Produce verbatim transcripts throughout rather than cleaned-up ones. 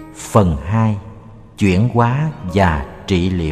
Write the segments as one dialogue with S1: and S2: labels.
S1: Phần hai. Chuyển hóa và trị liệu.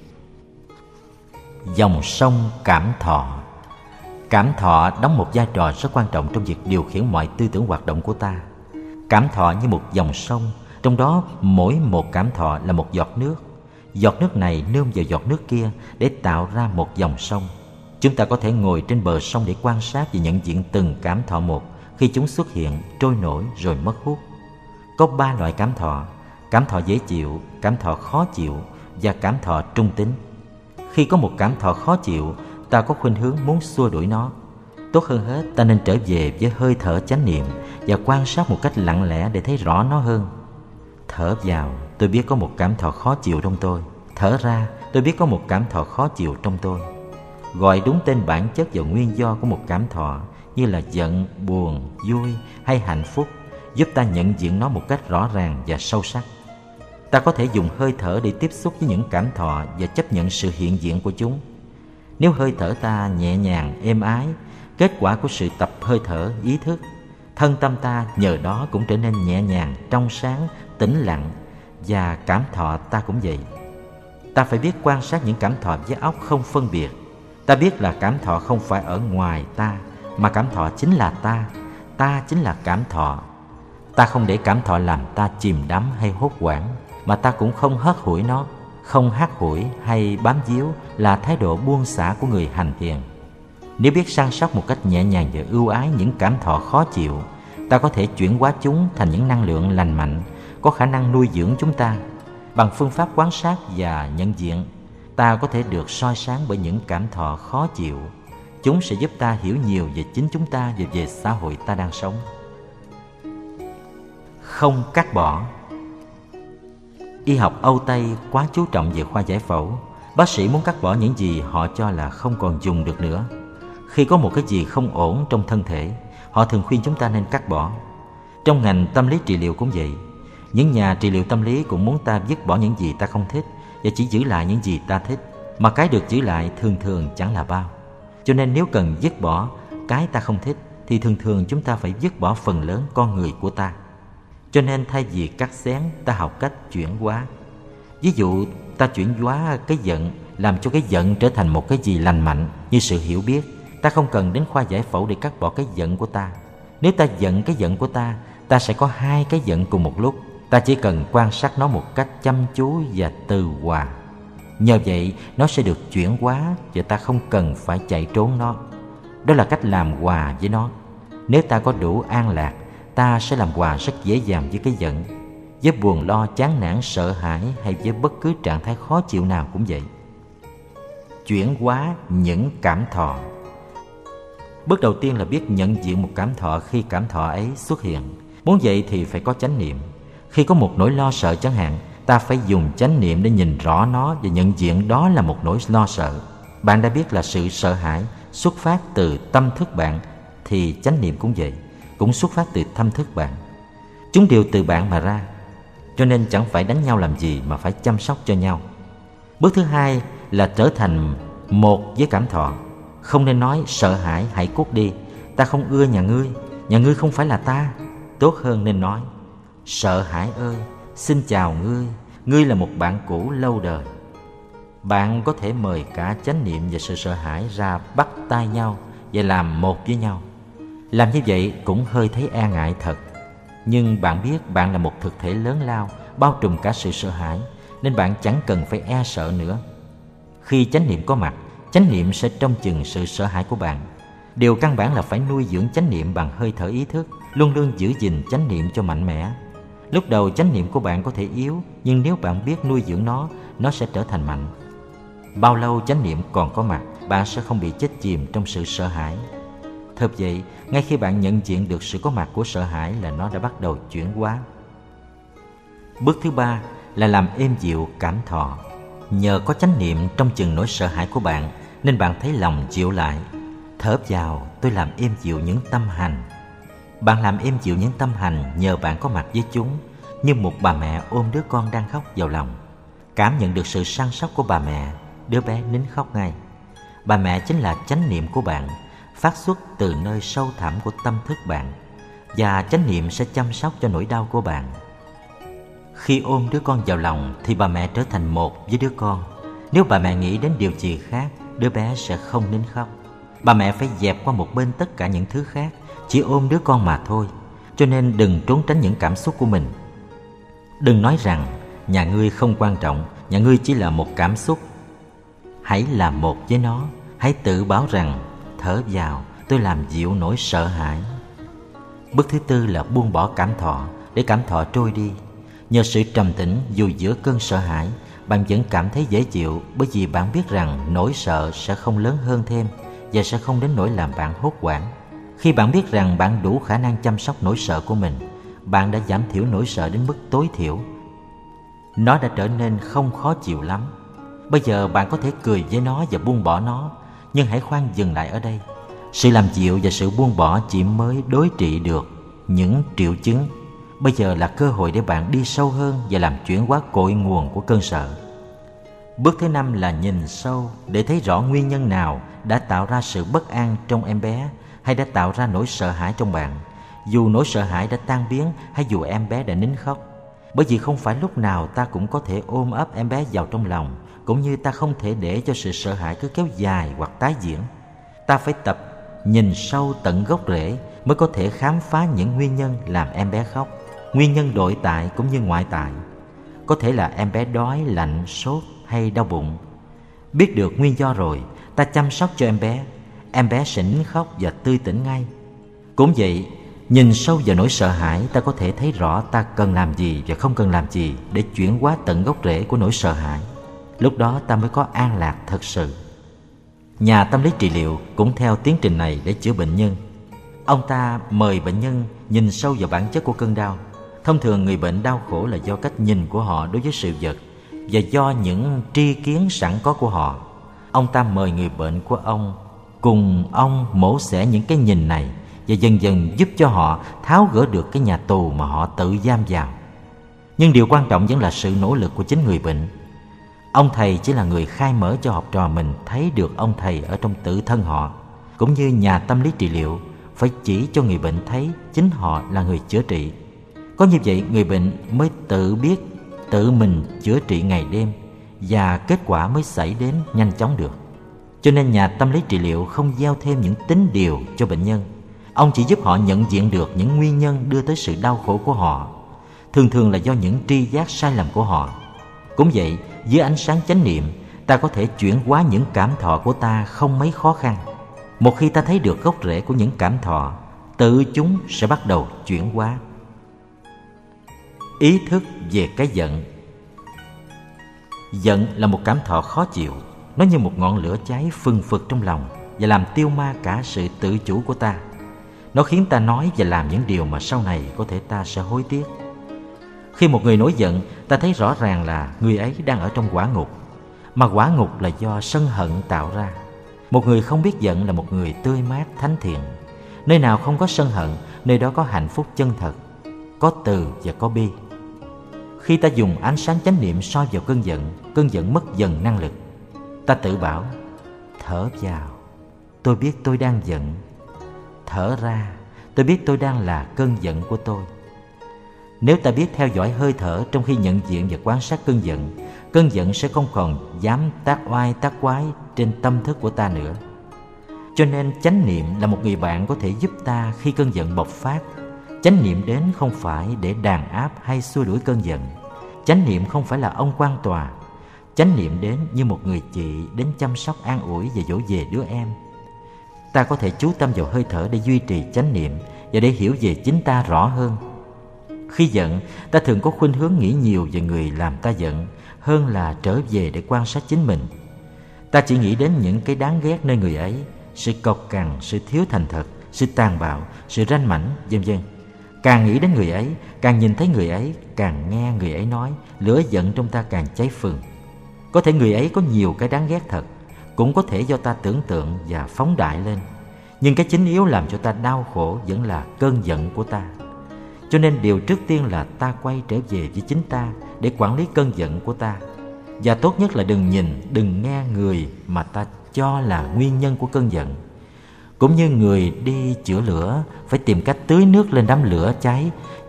S1: Dòng sông cảm thọ. Cảm thọ đóng một vai trò rất quan trọng trong việc điều khiển mọi tư tưởng hoạt động của ta. Cảm thọ như một dòng sông, trong đó mỗi một cảm thọ là một giọt nước. Giọt nước này nương vào giọt nước kia để tạo ra một dòng sông. Chúng ta có thể ngồi trên bờ sông để quan sát và nhận diện từng cảm thọ một khi chúng xuất hiện, trôi nổi rồi mất hút. Có ba loại cảm thọ: cảm thọ dễ chịu, cảm thọ khó chịu và cảm thọ trung tính. Khi có một cảm thọ khó chịu, ta có khuynh hướng muốn xua đuổi nó. Tốt hơn hết, ta nên trở về với hơi thở chánh niệm và quan sát một cách lặng lẽ để thấy rõ nó hơn. Thở vào, tôi biết có một cảm thọ khó chịu trong tôi. Thở ra, tôi biết có một cảm thọ khó chịu trong tôi. Gọi đúng tên bản chất và nguyên do của một cảm thọ, như là giận, buồn, vui hay hạnh phúc, giúp ta nhận diện nó một cách rõ ràng và sâu sắc. Ta có thể dùng hơi thở để tiếp xúc với những cảm thọ và chấp nhận sự hiện diện của chúng. Nếu hơi thở ta nhẹ nhàng, êm ái, kết quả của sự tập hơi thở ý thức, thân tâm ta nhờ đó cũng trở nên nhẹ nhàng, trong sáng, tĩnh lặng, và cảm thọ ta cũng vậy. Ta phải biết quan sát những cảm thọ với óc không phân biệt. Ta biết là cảm thọ không phải ở ngoài ta, mà cảm thọ chính là ta. Ta chính là cảm thọ. Ta không để cảm thọ làm ta chìm đắm hay hốt hoảng, mà ta cũng không hất hủi nó. Không hắt hủi hay bám víu là thái độ buông xả của người hành thiền. Nếu biết săn sóc một cách nhẹ nhàng và ưu ái những cảm thọ khó chịu, ta có thể chuyển hóa chúng thành những năng lượng lành mạnh, có khả năng nuôi dưỡng chúng ta. Bằng phương pháp quan sát và nhận diện, ta có thể được soi sáng bởi những cảm thọ khó chịu. Chúng sẽ giúp ta hiểu nhiều về chính chúng ta và về xã hội ta đang sống. Không cắt bỏ. Y học Âu Tây quá chú trọng về khoa giải phẫu. Bác sĩ muốn cắt bỏ những gì họ cho là không còn dùng được nữa. Khi có một cái gì không ổn trong thân thể, họ thường khuyên chúng ta nên cắt bỏ. Trong ngành tâm lý trị liệu cũng vậy. Những nhà trị liệu tâm lý cũng muốn ta dứt bỏ những gì ta không thích và chỉ giữ lại những gì ta thích. Mà cái được giữ lại thường thường chẳng là bao. Cho nên nếu cần dứt bỏ cái ta không thích, thì thường thường chúng ta phải dứt bỏ phần lớn con người của ta. Cho nên thay vì cắt xén, ta học cách chuyển hóa. Ví dụ, ta chuyển hóa cái giận, làm cho cái giận trở thành một cái gì lành mạnh, như sự hiểu biết. Ta không cần đến khoa giải phẫu để cắt bỏ cái giận của ta. Nếu ta giận cái giận của ta, ta sẽ có hai cái giận cùng một lúc. Ta chỉ cần quan sát nó một cách chăm chú và từ hòa. Nhờ vậy, nó sẽ được chuyển hóa và ta không cần phải chạy trốn nó. Đó là cách làm hòa với nó. Nếu ta có đủ an lạc, ta sẽ làm hòa rất dễ dàng với cái giận. Với buồn lo, chán nản, sợ hãi hay với bất cứ trạng thái khó chịu nào cũng vậy. Chuyển hóa những cảm thọ. Bước đầu tiên là biết nhận diện một cảm thọ khi cảm thọ ấy xuất hiện. Muốn vậy thì phải có chánh niệm. Khi có một nỗi lo sợ chẳng hạn, ta phải dùng chánh niệm để nhìn rõ nó và nhận diện đó là một nỗi lo sợ. Bạn đã biết là sự sợ hãi xuất phát từ tâm thức bạn, thì chánh niệm cũng vậy, cũng xuất phát từ tâm thức bạn. Chúng đều từ bạn mà ra, cho nên chẳng phải đánh nhau làm gì mà phải chăm sóc cho nhau. Bước thứ hai là trở thành một với cảm thọ. Không nên nói sợ hãi hãy cút đi, ta không ưa nhà ngươi, nhà ngươi không phải là ta. Tốt hơn nên nói sợ hãi ơi, xin chào ngươi, ngươi là một bạn cũ lâu đời. Bạn có thể mời cả chánh niệm và sự sợ hãi ra bắt tay nhau và làm một với nhau. Làm như vậy cũng hơi thấy e ngại thật. Nhưng bạn biết bạn là một thực thể lớn lao, bao trùm cả sự sợ hãi, nên bạn chẳng cần phải e sợ nữa. Khi chánh niệm có mặt, chánh niệm sẽ trông chừng sự sợ hãi của bạn. Điều căn bản là phải nuôi dưỡng chánh niệm bằng hơi thở ý thức, luôn luôn giữ gìn chánh niệm cho mạnh mẽ. Lúc đầu chánh niệm của bạn có thể yếu, nhưng nếu bạn biết nuôi dưỡng nó, nó sẽ trở thành mạnh. Bao lâu chánh niệm còn có mặt, bạn sẽ không bị chết chìm trong sự sợ hãi. Thật vậy, ngay khi bạn nhận diện được sự có mặt của sợ hãi là nó đã bắt đầu chuyển hóa. Bước thứ ba là làm êm dịu cảm thọ. Nhờ có chánh niệm trong chừng nỗi sợ hãi của bạn, nên bạn thấy lòng dịu lại. Thở vào, tôi làm êm dịu những tâm hành. Bạn làm êm dịu những tâm hành nhờ bạn có mặt với chúng, như một bà mẹ ôm đứa con đang khóc vào lòng. Cảm nhận được sự săn sóc của bà mẹ, đứa bé nín khóc ngay. Bà mẹ chính là chánh niệm của bạn, phát xuất từ nơi sâu thẳm của tâm thức bạn, và chánh niệm sẽ chăm sóc cho nỗi đau của bạn. Khi ôm đứa con vào lòng thì bà mẹ trở thành một với đứa con. Nếu bà mẹ nghĩ đến điều gì khác, đứa bé sẽ không nín khóc. Bà mẹ phải dẹp qua một bên tất cả những thứ khác, chỉ ôm đứa con mà thôi. Cho nên đừng trốn tránh những cảm xúc của mình. Đừng nói rằng nhà ngươi không quan trọng, nhà ngươi chỉ là một cảm xúc. Hãy là một với nó. Hãy tự bảo rằng thở vào, tôi làm dịu nỗi sợ hãi. Bước thứ tư là buông bỏ cảm thọ, để cảm thọ trôi đi. Nhờ sự trầm tĩnh dù giữa cơn sợ hãi, bạn vẫn cảm thấy dễ chịu, bởi vì bạn biết rằng nỗi sợ sẽ không lớn hơn thêm và sẽ không đến nỗi làm bạn hốt hoảng. Khi bạn biết rằng bạn đủ khả năng chăm sóc nỗi sợ của mình, bạn đã giảm thiểu nỗi sợ đến mức tối thiểu. Nó đã trở nên không khó chịu lắm. Bây giờ bạn có thể cười với nó và buông bỏ nó, nhưng hãy khoan dừng lại ở đây. Sự làm dịu và sự buông bỏ chỉ mới đối trị được những triệu chứng. Bây giờ là cơ hội để bạn đi sâu hơn và làm chuyển hóa cội nguồn của cơn sợ. Bước thứ năm là nhìn sâu để thấy rõ nguyên nhân nào đã tạo ra sự bất an trong em bé hay đã tạo ra nỗi sợ hãi trong bạn. Dù nỗi sợ hãi đã tan biến hay dù em bé đã nín khóc. Bởi vì không phải lúc nào ta cũng có thể ôm ấp em bé vào trong lòng, cũng như ta không thể để cho sự sợ hãi cứ kéo dài hoặc tái diễn. Ta phải tập nhìn sâu tận gốc rễ mới có thể khám phá những nguyên nhân làm em bé khóc. Nguyên nhân nội tại cũng như ngoại tại. Có thể là em bé đói, lạnh, sốt hay đau bụng. Biết được nguyên do rồi, ta chăm sóc cho em bé, em bé sẽ nín khóc và tươi tỉnh ngay. Cũng vậy, nhìn sâu vào nỗi sợ hãi, ta có thể thấy rõ ta cần làm gì và không cần làm gì để chuyển hóa tận gốc rễ của nỗi sợ hãi. Lúc đó ta mới có an lạc thật sự. Nhà tâm lý trị liệu cũng theo tiến trình này để chữa bệnh nhân. Ông ta mời bệnh nhân nhìn sâu vào bản chất của cơn đau. Thông thường người bệnh đau khổ là do cách nhìn của họ đối với sự vật và do những tri kiến sẵn có của họ. Ông ta mời người bệnh của ông cùng ông mổ xẻ những cái nhìn này và dần dần giúp cho họ tháo gỡ được cái nhà tù mà họ tự giam vào. Nhưng điều quan trọng vẫn là sự nỗ lực của chính người bệnh. Ông thầy chỉ là người khai mở cho học trò mình thấy được ông thầy ở trong tự thân họ, cũng như nhà tâm lý trị liệu phải chỉ cho người bệnh thấy chính họ là người chữa trị. Có như vậy người bệnh mới tự biết tự mình chữa trị ngày đêm và kết quả mới xảy đến nhanh chóng được. Cho nên nhà tâm lý trị liệu không gieo thêm những tín điều cho bệnh nhân. Ông chỉ giúp họ nhận diện được những nguyên nhân đưa tới sự đau khổ của họ, thường thường là do những tri giác sai lầm của họ. Cũng vậy, dưới ánh sáng chánh niệm, ta có thể chuyển hóa những cảm thọ của ta không mấy khó khăn. Một khi ta thấy được gốc rễ của những cảm thọ, tự chúng sẽ bắt đầu chuyển hóa. Ý thức về cái giận. Giận là một cảm thọ khó chịu. Nó như một ngọn lửa cháy phừng phực trong lòng và làm tiêu ma cả sự tự chủ của ta. Nó khiến ta nói và làm những điều mà sau này có thể ta sẽ hối tiếc. Khi một người nổi giận, ta thấy rõ ràng là người ấy đang ở trong quả ngục, mà quả ngục là do sân hận tạo ra. Một người không biết giận là một người tươi mát, thánh thiện. Nơi nào không có sân hận, nơi đó có hạnh phúc chân thật, có từ và có bi. Khi ta dùng ánh sáng chánh niệm soi vào cơn giận, cơn giận mất dần năng lực. Ta tự bảo, thở vào, tôi biết tôi đang giận. Thở ra, tôi biết tôi đang là cơn giận của tôi. Nếu ta biết theo dõi hơi thở trong khi nhận diện và quan sát cơn giận, cơn giận sẽ không còn dám tác oai tác quái trên tâm thức của ta nữa. Cho nên chánh niệm là một người bạn có thể giúp ta khi cơn giận bộc phát. Chánh niệm đến không phải để đàn áp hay xua đuổi cơn giận. Chánh niệm không phải là ông quan tòa. Chánh niệm đến như một người chị đến chăm sóc an ủi và dỗ về đứa em. Ta có thể chú tâm vào hơi thở để duy trì chánh niệm và để hiểu về chính ta rõ hơn. Khi giận, ta thường có khuynh hướng nghĩ nhiều về người làm ta giận hơn là trở về để quan sát chính mình. Ta chỉ nghĩ đến những cái đáng ghét nơi người ấy, sự cộc cằn, sự thiếu thành thật, sự tàn bạo, sự ranh mãnh, vân vân. Càng nghĩ đến người ấy, càng nhìn thấy người ấy, càng nghe người ấy nói, lửa giận trong ta càng cháy phừng. Có thể người ấy có nhiều cái đáng ghét thật, cũng có thể do ta tưởng tượng và phóng đại lên. Nhưng cái chính yếu làm cho ta đau khổ vẫn là cơn giận của ta. Cho nên điều trước tiên là ta quay trở về với chính ta để quản lý cơn giận của ta. Và tốt nhất là đừng nhìn, đừng nghe người mà ta cho là nguyên nhân của cơn giận. Cũng như người đi chữa lửa phải tìm cách tưới nước lên đám lửa cháy,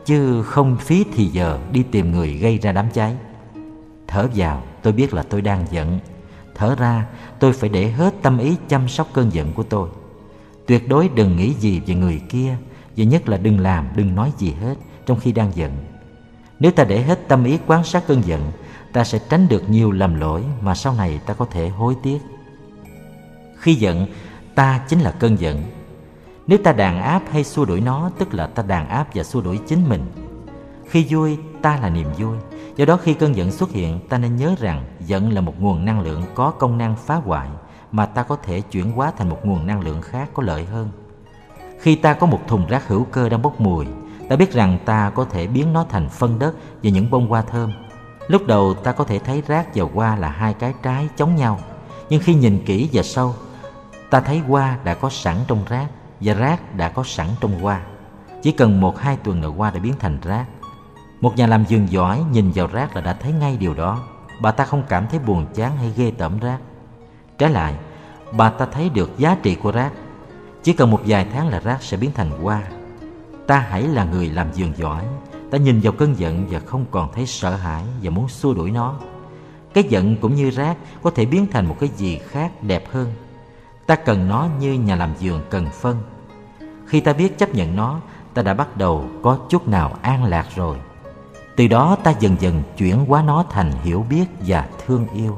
S1: chứ không phí thì giờ đi tìm người gây ra đám cháy. Thở vào, tôi biết là tôi đang giận. Thở ra, tôi phải để hết tâm ý chăm sóc cơn giận của tôi. Tuyệt đối đừng nghĩ gì về người kia, và nhất là đừng làm, đừng nói gì hết trong khi đang giận. Nếu ta để hết tâm ý quan sát cơn giận, ta sẽ tránh được nhiều lầm lỗi mà sau này ta có thể hối tiếc. Khi giận, ta chính là cơn giận. Nếu ta đàn áp hay xua đuổi nó, tức là ta đàn áp và xua đuổi chính mình. Khi vui, ta là niềm vui. Do đó khi cơn giận xuất hiện, ta nên nhớ rằng giận là một nguồn năng lượng có công năng phá hoại mà ta có thể chuyển hóa thành một nguồn năng lượng khác có lợi hơn. Khi ta có một thùng rác hữu cơ đang bốc mùi, ta biết rằng ta có thể biến nó thành phân đất và những bông hoa thơm. Lúc đầu ta có thể thấy rác và hoa là hai cái trái chống nhau, nhưng khi nhìn kỹ và sâu, ta thấy hoa đã có sẵn trong rác và rác đã có sẵn trong hoa. Chỉ cần một hai tuần là hoa đã biến thành rác. Một nhà làm vườn giỏi nhìn vào rác là đã thấy ngay điều đó. Bà ta không cảm thấy buồn chán hay ghê tởm rác. Trái lại, bà ta thấy được giá trị của rác. Chỉ cần một vài tháng là rác sẽ biến thành hoa. Ta hãy là người làm vườn giỏi. Ta nhìn vào cơn giận và không còn thấy sợ hãi và muốn xua đuổi nó. Cái giận cũng như rác có thể biến thành một cái gì khác đẹp hơn. Ta cần nó như nhà làm vườn cần phân. Khi ta biết chấp nhận nó, ta đã bắt đầu có chút nào an lạc rồi. Từ đó ta dần dần chuyển hóa nó thành hiểu biết và thương yêu.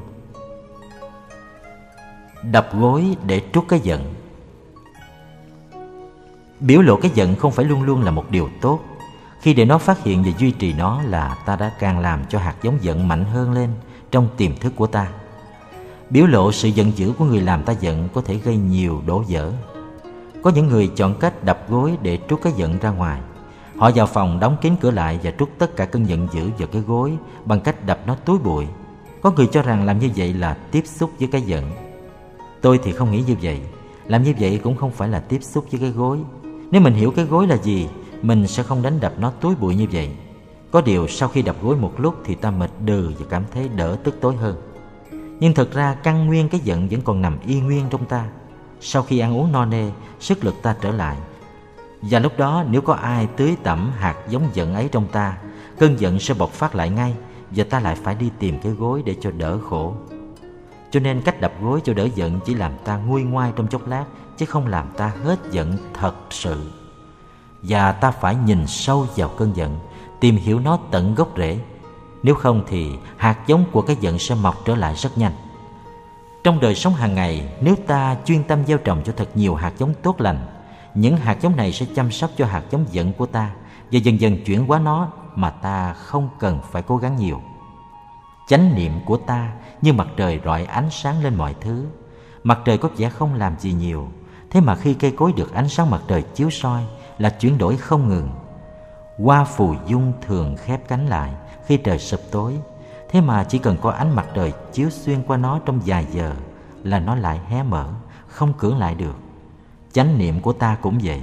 S1: Đập gối để trút cái giận. Biểu lộ cái giận không phải luôn luôn là một điều tốt. Khi để nó phát hiện và duy trì nó là ta đã càng làm cho hạt giống giận mạnh hơn lên trong tiềm thức của ta. Biểu lộ sự giận dữ của người làm ta giận có thể gây nhiều đổ vỡ. Có những người chọn cách đập gối để trút cái giận ra ngoài. Họ vào phòng đóng kín cửa lại và trút tất cả cơn giận dữ vào cái gối bằng cách đập nó túi bụi. Có người cho rằng làm như vậy là tiếp xúc với cái giận. Tôi thì không nghĩ như vậy. Làm như vậy cũng không phải là tiếp xúc với cái gối. Nếu mình hiểu cái gối là gì, mình sẽ không đánh đập nó túi bụi như vậy. Có điều sau khi đập gối một lúc thì ta mệt đừ và cảm thấy đỡ tức tối hơn. Nhưng thật ra căn nguyên cái giận vẫn còn nằm y nguyên trong ta. Sau khi ăn uống no nê, sức lực ta trở lại. Và lúc đó nếu có ai tưới tẩm hạt giống giận ấy trong ta, cơn giận sẽ bộc phát lại ngay và ta lại phải đi tìm cái gối để cho đỡ khổ. Cho nên cách đập gối cho đỡ giận chỉ làm ta nguôi ngoai trong chốc lát, chứ không làm ta hết giận thật sự. Và ta phải nhìn sâu vào cơn giận, tìm hiểu nó tận gốc rễ. Nếu không thì hạt giống của cái giận sẽ mọc trở lại rất nhanh. Trong đời sống hàng ngày, nếu ta chuyên tâm gieo trồng cho thật nhiều hạt giống tốt lành, những hạt giống này sẽ chăm sóc cho hạt giống giận của ta và dần dần chuyển hóa nó mà ta không cần phải cố gắng nhiều. Chánh niệm của ta như mặt trời rọi ánh sáng lên mọi thứ. Mặt trời có vẻ không làm gì nhiều, thế mà khi cây cối được ánh sáng mặt trời chiếu soi là chuyển đổi không ngừng. Hoa phù dung thường khép cánh lại khi trời sụp tối, thế mà chỉ cần có ánh mặt trời chiếu xuyên qua nó trong vài giờ là nó lại hé mở, không cưỡng lại được. Chánh niệm của ta cũng vậy.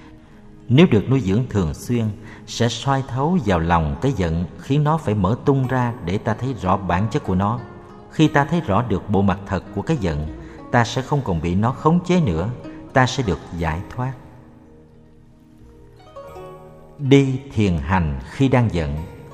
S1: Nếu được nuôi dưỡng thường xuyên, sẽ soi thấu vào lòng cái giận, khiến nó phải mở tung ra để ta thấy rõ bản chất của nó. Khi ta thấy rõ được bộ mặt thật của cái giận, ta sẽ không còn bị nó khống chế nữa, ta sẽ được giải thoát. Đi thiền hành khi đang giận.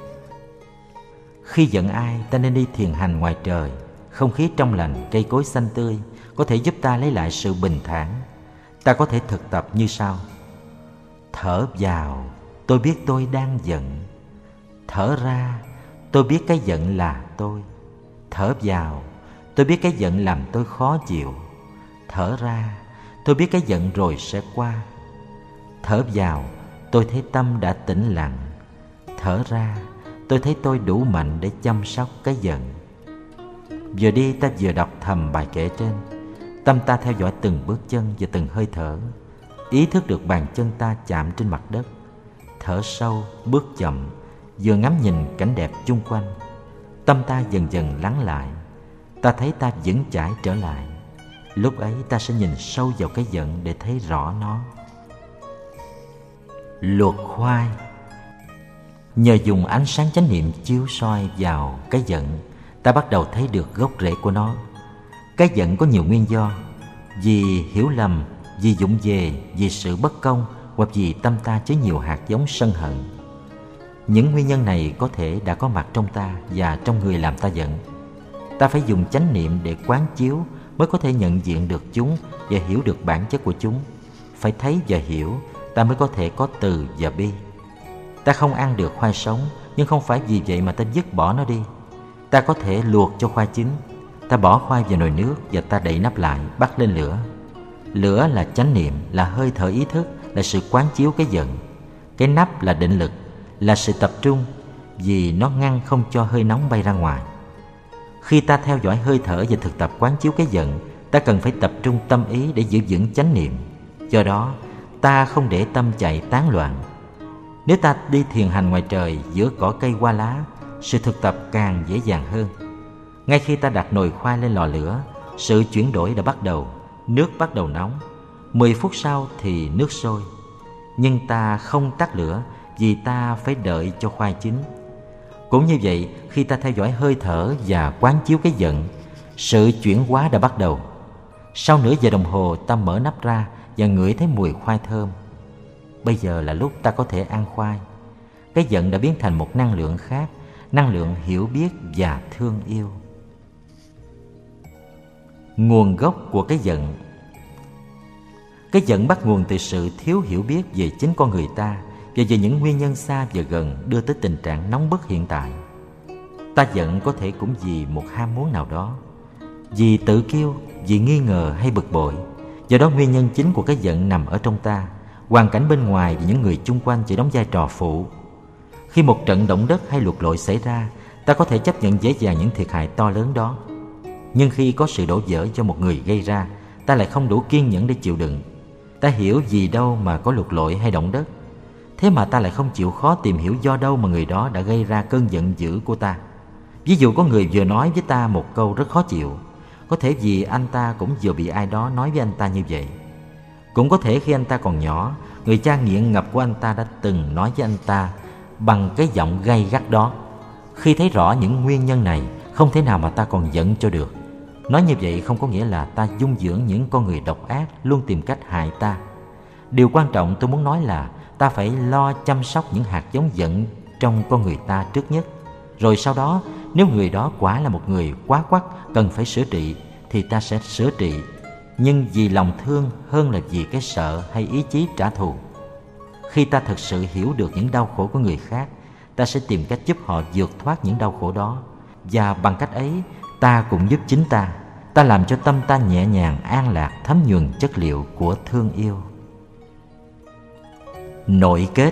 S1: Khi giận ai, ta nên đi thiền hành ngoài trời. Không khí trong lành, cây cối xanh tươi có thể giúp ta lấy lại sự bình thản. Ta có thể thực tập như sau. Thở vào, tôi biết tôi đang giận. Thở ra, tôi biết cái giận là tôi. Thở vào, tôi biết cái giận làm tôi khó chịu. Thở ra, tôi biết cái giận rồi sẽ qua. Thở vào, tôi thấy tâm đã tĩnh lặng. Thở ra, tôi thấy tôi đủ mạnh để chăm sóc cái giận. Vừa đi ta vừa đọc thầm bài kệ trên. Tâm ta theo dõi từng bước chân và từng hơi thở. Ý thức được bàn chân ta chạm trên mặt đất. Thở sâu, bước chậm, vừa ngắm nhìn cảnh đẹp chung quanh. Tâm ta dần dần lắng lại. Ta thấy ta vững chãi trở lại. Lúc ấy ta sẽ nhìn sâu vào cái giận để thấy rõ nó. Luộc khoai. Nhờ dùng ánh sáng chánh niệm chiếu soi vào cái giận, ta bắt đầu thấy được gốc rễ của nó. Cái giận có nhiều nguyên do. Vì hiểu lầm, vì vụng về, vì sự bất công, hoặc vì tâm ta chứa nhiều hạt giống sân hận. Những nguyên nhân này có thể đã có mặt trong ta và trong người làm ta giận. Ta phải dùng chánh niệm để quán chiếu mới có thể nhận diện được chúng và hiểu được bản chất của chúng. Phải thấy và hiểu, ta mới có thể có từ và bi. Ta không ăn được khoai sống, nhưng không phải vì vậy mà ta dứt bỏ nó đi. Ta có thể luộc cho khoai chín. Ta bỏ khoai vào nồi nước và ta đậy nắp lại, bắt lên lửa. Lửa là chánh niệm, là hơi thở ý thức, là sự quán chiếu cái giận. Cái nắp là định lực, là sự tập trung, vì nó ngăn không cho hơi nóng bay ra ngoài. Khi ta theo dõi hơi thở và thực tập quán chiếu cái giận, ta cần phải tập trung tâm ý để giữ vững chánh niệm. Do đó, ta không để tâm chạy tán loạn. Nếu ta đi thiền hành ngoài trời giữa cỏ cây hoa lá, sự thực tập càng dễ dàng hơn. Ngay khi ta đặt nồi khoai lên lò lửa, sự chuyển đổi đã bắt đầu. Nước bắt đầu nóng. Mười phút sau thì nước sôi. Nhưng ta không tắt lửa vì ta phải đợi cho khoai chín. Cũng như vậy, khi ta theo dõi hơi thở và quán chiếu cái giận, sự chuyển hóa đã bắt đầu. Sau nửa giờ đồng hồ, ta mở nắp ra và ngửi thấy mùi khoai thơm. Bây giờ là lúc ta có thể ăn khoai. Cái giận đã biến thành một năng lượng khác, năng lượng hiểu biết và thương yêu. Nguồn gốc của cái giận. Cái giận bắt nguồn từ sự thiếu hiểu biết về chính con người ta và về những nguyên nhân xa và gần đưa tới tình trạng nóng bức hiện tại. Ta giận có thể cũng vì một ham muốn nào đó, vì tự kiêu, vì nghi ngờ hay bực bội. Do đó nguyên nhân chính của cái giận nằm ở trong ta. Hoàn cảnh bên ngoài và những người chung quanh chỉ đóng vai trò phụ. Khi một trận động đất hay lụt lội xảy ra, ta có thể chấp nhận dễ dàng những thiệt hại to lớn đó. Nhưng khi có sự đổ vỡ do một người gây ra, ta lại không đủ kiên nhẫn để chịu đựng. Ta hiểu gì đâu mà có lụt lội hay động đất. Thế mà ta lại không chịu khó tìm hiểu do đâu mà người đó đã gây ra cơn giận dữ của ta. Ví dụ có người vừa nói với ta một câu rất khó chịu. Có thể vì anh ta cũng vừa bị ai đó nói với anh ta như vậy. Cũng có thể khi anh ta còn nhỏ, người cha nghiện ngập của anh ta đã từng nói với anh ta bằng cái giọng gay gắt đó. Khi thấy rõ những nguyên nhân này, không thể nào mà ta còn giận cho được. Nói như vậy không có nghĩa là ta dung dưỡng những con người độc ác luôn tìm cách hại ta. Điều quan trọng tôi muốn nói là ta phải lo chăm sóc những hạt giống giận trong con người ta trước nhất. Rồi sau đó, nếu người đó quả là một người quá quắt cần phải sửa trị, thì ta sẽ sửa trị. Nhưng vì lòng thương hơn là vì cái sợ hay ý chí trả thù. Khi ta thực sự hiểu được những đau khổ của người khác, ta sẽ tìm cách giúp họ vượt thoát những đau khổ đó. Và bằng cách ấy, ta cũng giúp chính ta. Ta làm cho tâm ta nhẹ nhàng, an lạc, thấm nhuần chất liệu của thương yêu. Nội kết.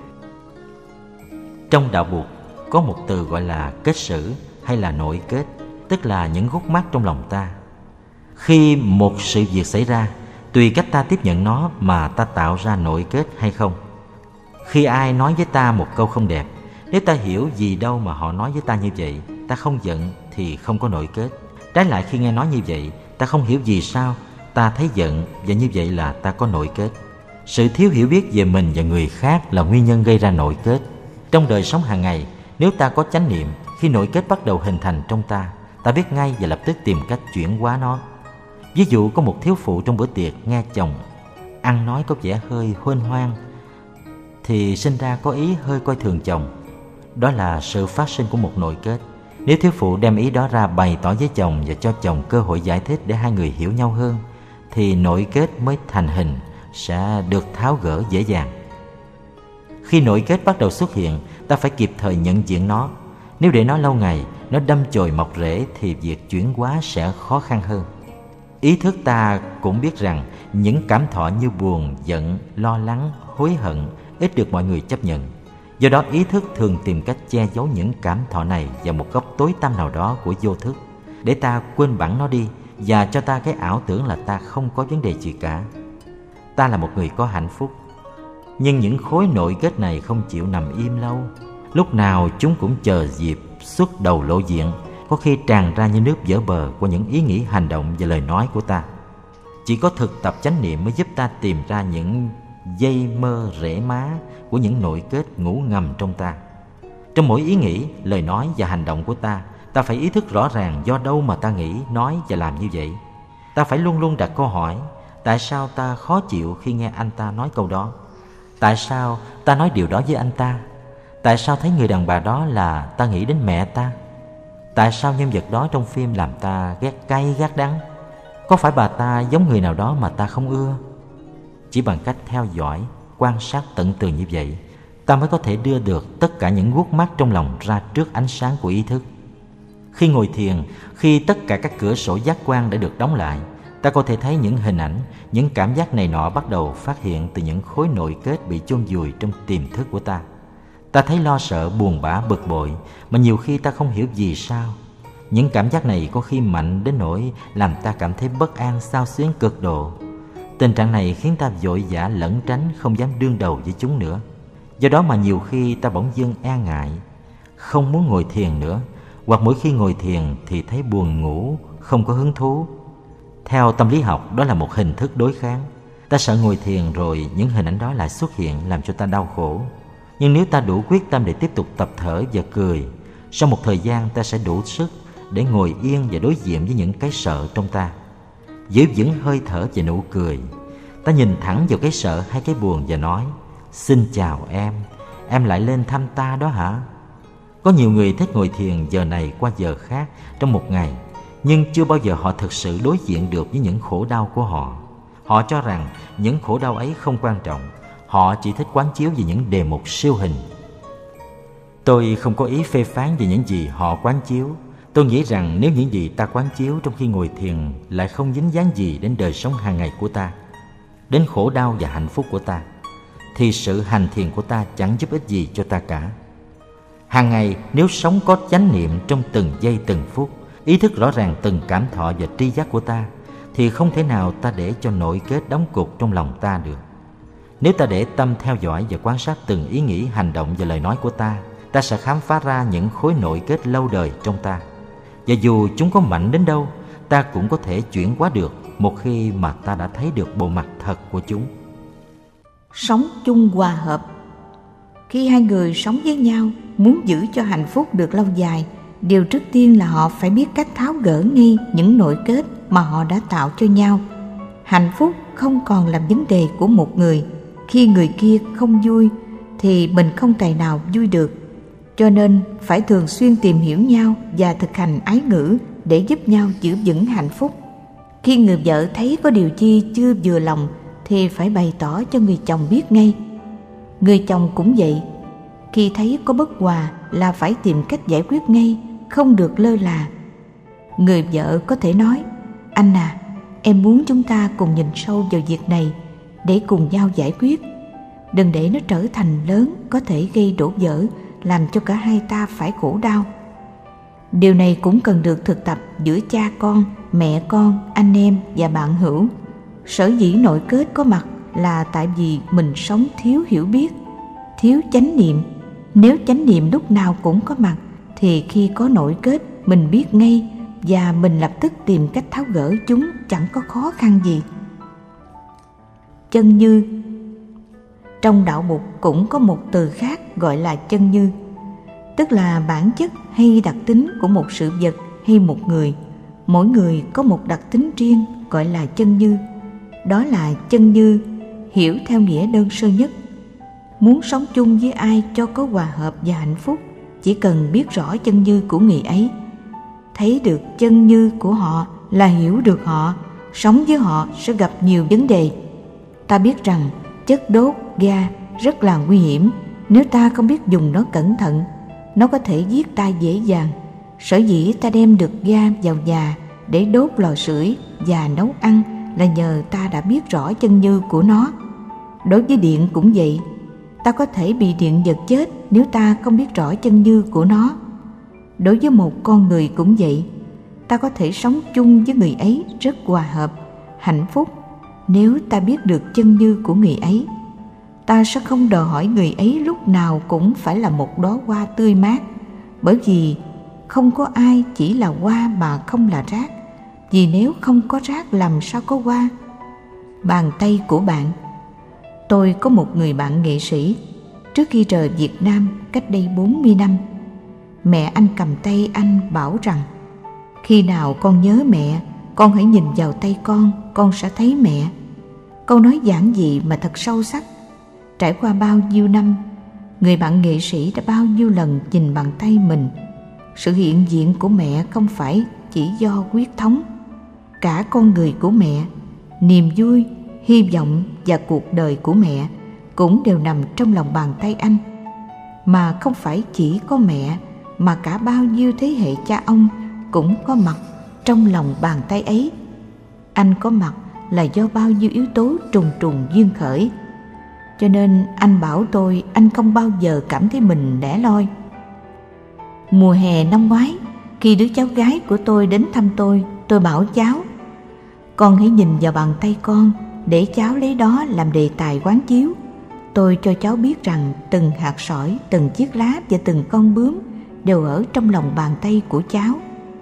S1: Trong đạo Phật có một từ gọi là kết sử hay là nội kết, tức là những gút mắc trong lòng ta. Khi một sự việc xảy ra, tùy cách ta tiếp nhận nó mà ta tạo ra nội kết hay không. Khi ai nói với ta một câu không đẹp, nếu ta hiểu gì đâu mà họ nói với ta như vậy, ta không giận thì không có nội kết. Trái lại khi nghe nói như vậy, ta không hiểu vì sao, ta thấy giận và như vậy là ta có nội kết. Sự thiếu hiểu biết về mình và người khác là nguyên nhân gây ra nội kết. Trong đời sống hàng ngày, nếu ta có chánh niệm, khi nội kết bắt đầu hình thành trong ta, ta biết ngay và lập tức tìm cách chuyển hóa nó. Ví dụ có một thiếu phụ trong bữa tiệc nghe chồng ăn nói có vẻ hơi huênh hoang, thì sinh ra có ý hơi coi thường chồng. Đó là sự phát sinh của một nội kết. Nếu thiếu phụ đem ý đó ra bày tỏ với chồng và cho chồng cơ hội giải thích để hai người hiểu nhau hơn, thì nội kết mới thành hình, sẽ được tháo gỡ dễ dàng. Khi nội kết bắt đầu xuất hiện, ta phải kịp thời nhận diện nó. Nếu để nó lâu ngày, nó đâm chồi mọc rễ thì việc chuyển hóa sẽ khó khăn hơn. Ý thức ta cũng biết rằng những cảm thọ như buồn, giận, lo lắng, hối hận ít được mọi người chấp nhận. Do đó ý thức thường tìm cách che giấu những cảm thọ này vào một góc tối tăm nào đó của vô thức, để ta quên bẵng nó đi và cho ta cái ảo tưởng là ta không có vấn đề gì cả. Ta là một người có hạnh phúc. Nhưng những khối nội kết này không chịu nằm im lâu. Lúc nào chúng cũng chờ dịp xuất đầu lộ diện, có khi tràn ra như nước vỡ bờ qua những ý nghĩ, hành động và lời nói của ta. Chỉ có thực tập chánh niệm mới giúp ta tìm ra những dây mơ rễ má của những nội kết ngủ ngầm trong ta. Trong mỗi ý nghĩ, lời nói và hành động của ta, ta phải ý thức rõ ràng do đâu mà ta nghĩ, nói và làm như vậy. Ta phải luôn luôn đặt câu hỏi: tại sao ta khó chịu khi nghe anh ta nói câu đó? Tại sao ta nói điều đó với anh ta? Tại sao thấy người đàn bà đó là ta nghĩ đến mẹ ta? Tại sao nhân vật đó trong phim làm ta ghét cay ghét đắng? Có phải bà ta giống người nào đó mà ta không ưa? Chỉ bằng cách theo dõi, quan sát tận tường như vậy, ta mới có thể đưa được tất cả những guốc mắc trong lòng ra trước ánh sáng của ý thức. Khi ngồi thiền, khi tất cả các cửa sổ giác quan đã được đóng lại, ta có thể thấy những hình ảnh, những cảm giác này nọ bắt đầu phát hiện từ những khối nội kết bị chôn vùi trong tiềm thức của ta. Ta thấy lo sợ, buồn bã, bực bội, mà nhiều khi ta không hiểu vì sao. Những cảm giác này có khi mạnh đến nỗi làm ta cảm thấy bất an, xao xuyến cực độ. Tình trạng này khiến ta vội vã lẩn tránh, không dám đương đầu với chúng nữa. Do đó mà nhiều khi ta bỗng dưng e ngại, không muốn ngồi thiền nữa, hoặc mỗi khi ngồi thiền thì thấy buồn ngủ, không có hứng thú. Theo tâm lý học, đó là một hình thức đối kháng. Ta sợ ngồi thiền rồi những hình ảnh đó lại xuất hiện làm cho ta đau khổ. Nhưng nếu ta đủ quyết tâm để tiếp tục tập thở và cười, sau một thời gian ta sẽ đủ sức để ngồi yên và đối diện với những cái sợ trong ta. Giữ vững hơi thở và nụ cười, ta nhìn thẳng vào cái sợ hay cái buồn và nói: "Xin chào em, em lại lên thăm ta đó hả?" Có nhiều người thích ngồi thiền giờ này qua giờ khác trong một ngày, nhưng chưa bao giờ họ thực sự đối diện được với những khổ đau của họ. Họ cho rằng những khổ đau ấy không quan trọng, họ chỉ thích quán chiếu về những đề mục siêu hình. Tôi không có ý phê phán về những gì họ quán chiếu. Tôi nghĩ rằng nếu những gì ta quán chiếu trong khi ngồi thiền lại không dính dáng gì đến đời sống hàng ngày của ta, đến khổ đau và hạnh phúc của ta, thì sự hành thiền của ta chẳng giúp ích gì cho ta cả. Hàng ngày nếu sống có chánh niệm trong từng giây từng phút, ý thức rõ ràng từng cảm thọ và tri giác của ta, thì không thể nào ta để cho nội kết đóng cục trong lòng ta được. Nếu ta để tâm theo dõi và quan sát từng ý nghĩ, hành động và lời nói của ta, ta sẽ khám phá ra những khối nội kết lâu đời trong ta. Và dù chúng có mạnh đến đâu, ta cũng có thể chuyển hóa được một khi mà ta đã thấy được bộ mặt thật của chúng.
S2: Sống chung hòa hợp. Khi hai người sống với nhau, muốn giữ cho hạnh phúc được lâu dài, điều trước tiên là họ phải biết cách tháo gỡ ngay những nội kết mà họ đã tạo cho nhau. Hạnh phúc không còn là vấn đề của một người. Khi người kia không vui thì mình không tài nào vui được. Cho nên phải thường xuyên tìm hiểu nhau và thực hành ái ngữ để giúp nhau giữ vững hạnh phúc. Khi người vợ thấy có điều chi chưa vừa lòng thì phải bày tỏ cho người chồng biết ngay. Người chồng cũng vậy, khi thấy có bất hòa là phải tìm cách giải quyết ngay, không được lơ là. Người vợ có thể nói: "Anh à, em muốn chúng ta cùng nhìn sâu vào việc này để cùng nhau giải quyết. Đừng để nó trở thành lớn, có thể gây đổ vỡ, làm cho cả hai ta phải khổ đau." Điều này cũng cần được thực tập giữa cha con, mẹ con, anh em và bạn hữu. Sở dĩ nội kết có mặt là tại vì mình sống thiếu hiểu biết, thiếu chánh niệm. Nếu chánh niệm lúc nào cũng có mặt thì khi có nội kết mình biết ngay và mình lập tức tìm cách tháo gỡ chúng, chẳng có khó khăn gì. Chân như. Trong đạo Bụt cũng có một từ khác gọi là chân như, tức là bản chất hay đặc tính của một sự vật hay một người. Mỗi người có một đặc tính riêng gọi là chân như. Đó là chân như hiểu theo nghĩa đơn sơ nhất. Muốn sống chung với ai cho có hòa hợp và hạnh phúc, chỉ cần biết rõ chân như của người ấy. Thấy được chân như của họ là hiểu được họ. Sống với họ sẽ gặp nhiều vấn đề. Ta biết rằng chất đốt, ga rất là nguy hiểm. Nếu ta không biết dùng nó cẩn thận, nó có thể giết ta dễ dàng. Sở dĩ ta đem được ga vào nhà để đốt lò sưởi và nấu ăn là nhờ ta đã biết rõ chân như của nó. Đối với điện cũng vậy, ta có thể bị điện giật chết nếu ta không biết rõ chân như của nó. Đối với một con người cũng vậy, ta có thể sống chung với người ấy rất hòa hợp, hạnh phúc nếu ta biết được chân như của người ấy. Ta sẽ không đòi hỏi người ấy lúc nào cũng phải là một đóa hoa tươi mát, bởi vì không có ai chỉ là hoa mà không là rác. Vì nếu không có rác làm sao có hoa? Bàn tay của bạn. Tôi có một người bạn nghệ sĩ. Trước khi rời Việt Nam cách đây bốn mươi năm, mẹ anh cầm tay anh bảo rằng: "Khi nào con nhớ mẹ, con hãy nhìn vào tay con, con sẽ thấy mẹ." Câu nói giản dị mà thật sâu sắc. Trải qua bao nhiêu năm, người bạn nghệ sĩ đã bao nhiêu lần nhìn bàn tay mình. Sự hiện diện của mẹ không phải chỉ do huyết thống. Cả con người của mẹ, niềm vui, hy vọng và cuộc đời của mẹ cũng đều nằm trong lòng bàn tay anh. Mà không phải chỉ có mẹ, mà cả bao nhiêu thế hệ cha ông cũng có mặt trong lòng bàn tay ấy. Anh có mặt là do bao nhiêu yếu tố trùng trùng duyên khởi. Cho nên anh bảo tôi anh không bao giờ cảm thấy mình lẻ loi. Mùa hè năm ngoái, khi đứa cháu gái của tôi đến thăm tôi, tôi bảo cháu: con hãy nhìn vào bàn tay con để cháu lấy đó làm đề tài quán chiếu. Tôi cho cháu biết rằng từng hạt sỏi, từng chiếc lá và từng con bướm đều ở trong lòng bàn tay của cháu.